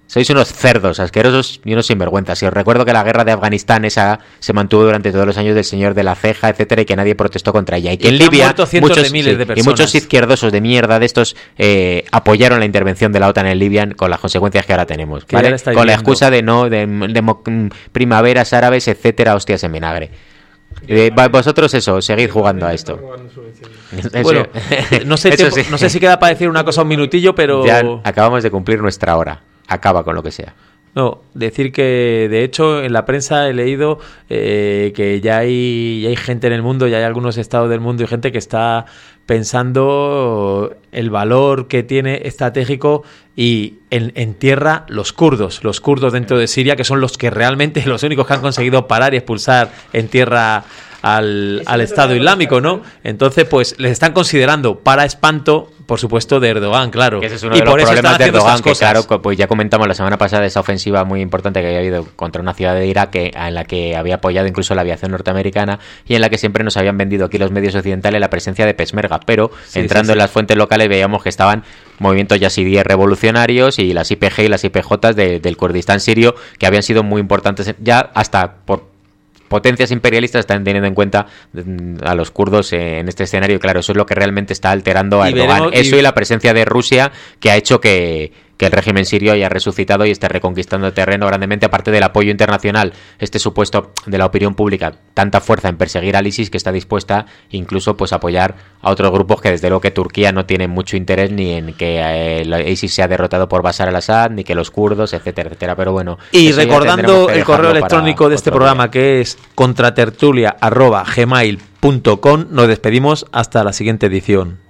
Sois unos cerdos asquerosos y unos sinvergüenzas. Y os recuerdo que la guerra de Afganistán esa se mantuvo durante todos los años del señor de la ceja, etcétera, y que nadie protestó contra ella. Y que y en Libia muchos, de miles de sí, y muchos izquierdosos de mierda de estos eh, apoyaron la intervención de la OTAN en Libia con las consecuencias que ahora tenemos. ¿Vale? Con viendo. La excusa de no, de, de, de primaveras árabes, etcétera, hostias en vinagre. Eh, vosotros eso, seguid jugando a esto. Bueno, no sé, tiempo, sí. no sé si queda para decir una cosa un minutillo, pero ya acabamos de cumplir nuestra hora. Acaba con lo que sea. No, decir que de hecho en la prensa he leído eh, que ya hay, ya hay gente en el mundo, ya hay algunos estados del mundo y gente que está pensando el valor que tiene estratégico y en, en tierra los kurdos, los kurdos dentro de Siria, que son los que realmente los únicos que han conseguido parar y expulsar en tierra al, al Estado Islámico, ¿no? Entonces, pues les están considerando para espanto, por supuesto, de Erdogan, claro. Que ese es uno y de los problemas de Erdogan, que claro, pues ya comentamos la semana pasada esa ofensiva muy importante que había habido contra una ciudad de Irak, que, en la que había apoyado incluso la aviación norteamericana y en la que siempre nos habían vendido aquí los medios occidentales la presencia de Peshmerga, pero sí, entrando sí, sí. en las fuentes locales veíamos que estaban movimientos yazidíes revolucionarios y las I P G y las I P J de, del Kurdistán sirio, que habían sido muy importantes ya hasta por potencias imperialistas están teniendo en cuenta a los kurdos en este escenario. Claro, eso es lo que realmente está alterando a Erdogan. Veremos, eso y... y la presencia de Rusia, que ha hecho que, que el régimen sirio haya resucitado y esté reconquistando terreno grandemente, aparte del apoyo internacional, este supuesto de la opinión pública, tanta fuerza en perseguir al ISIS que está dispuesta incluso pues a apoyar a otros grupos que desde luego que Turquía no tiene mucho interés ni en que eh, el ISIS sea derrotado por Bashar al-Assad, ni que los kurdos, etcétera, etcétera. Pero bueno. Y recordando el correo electrónico de este programa, día. que es contratertulia arroba gmail punto com, nos despedimos hasta la siguiente edición.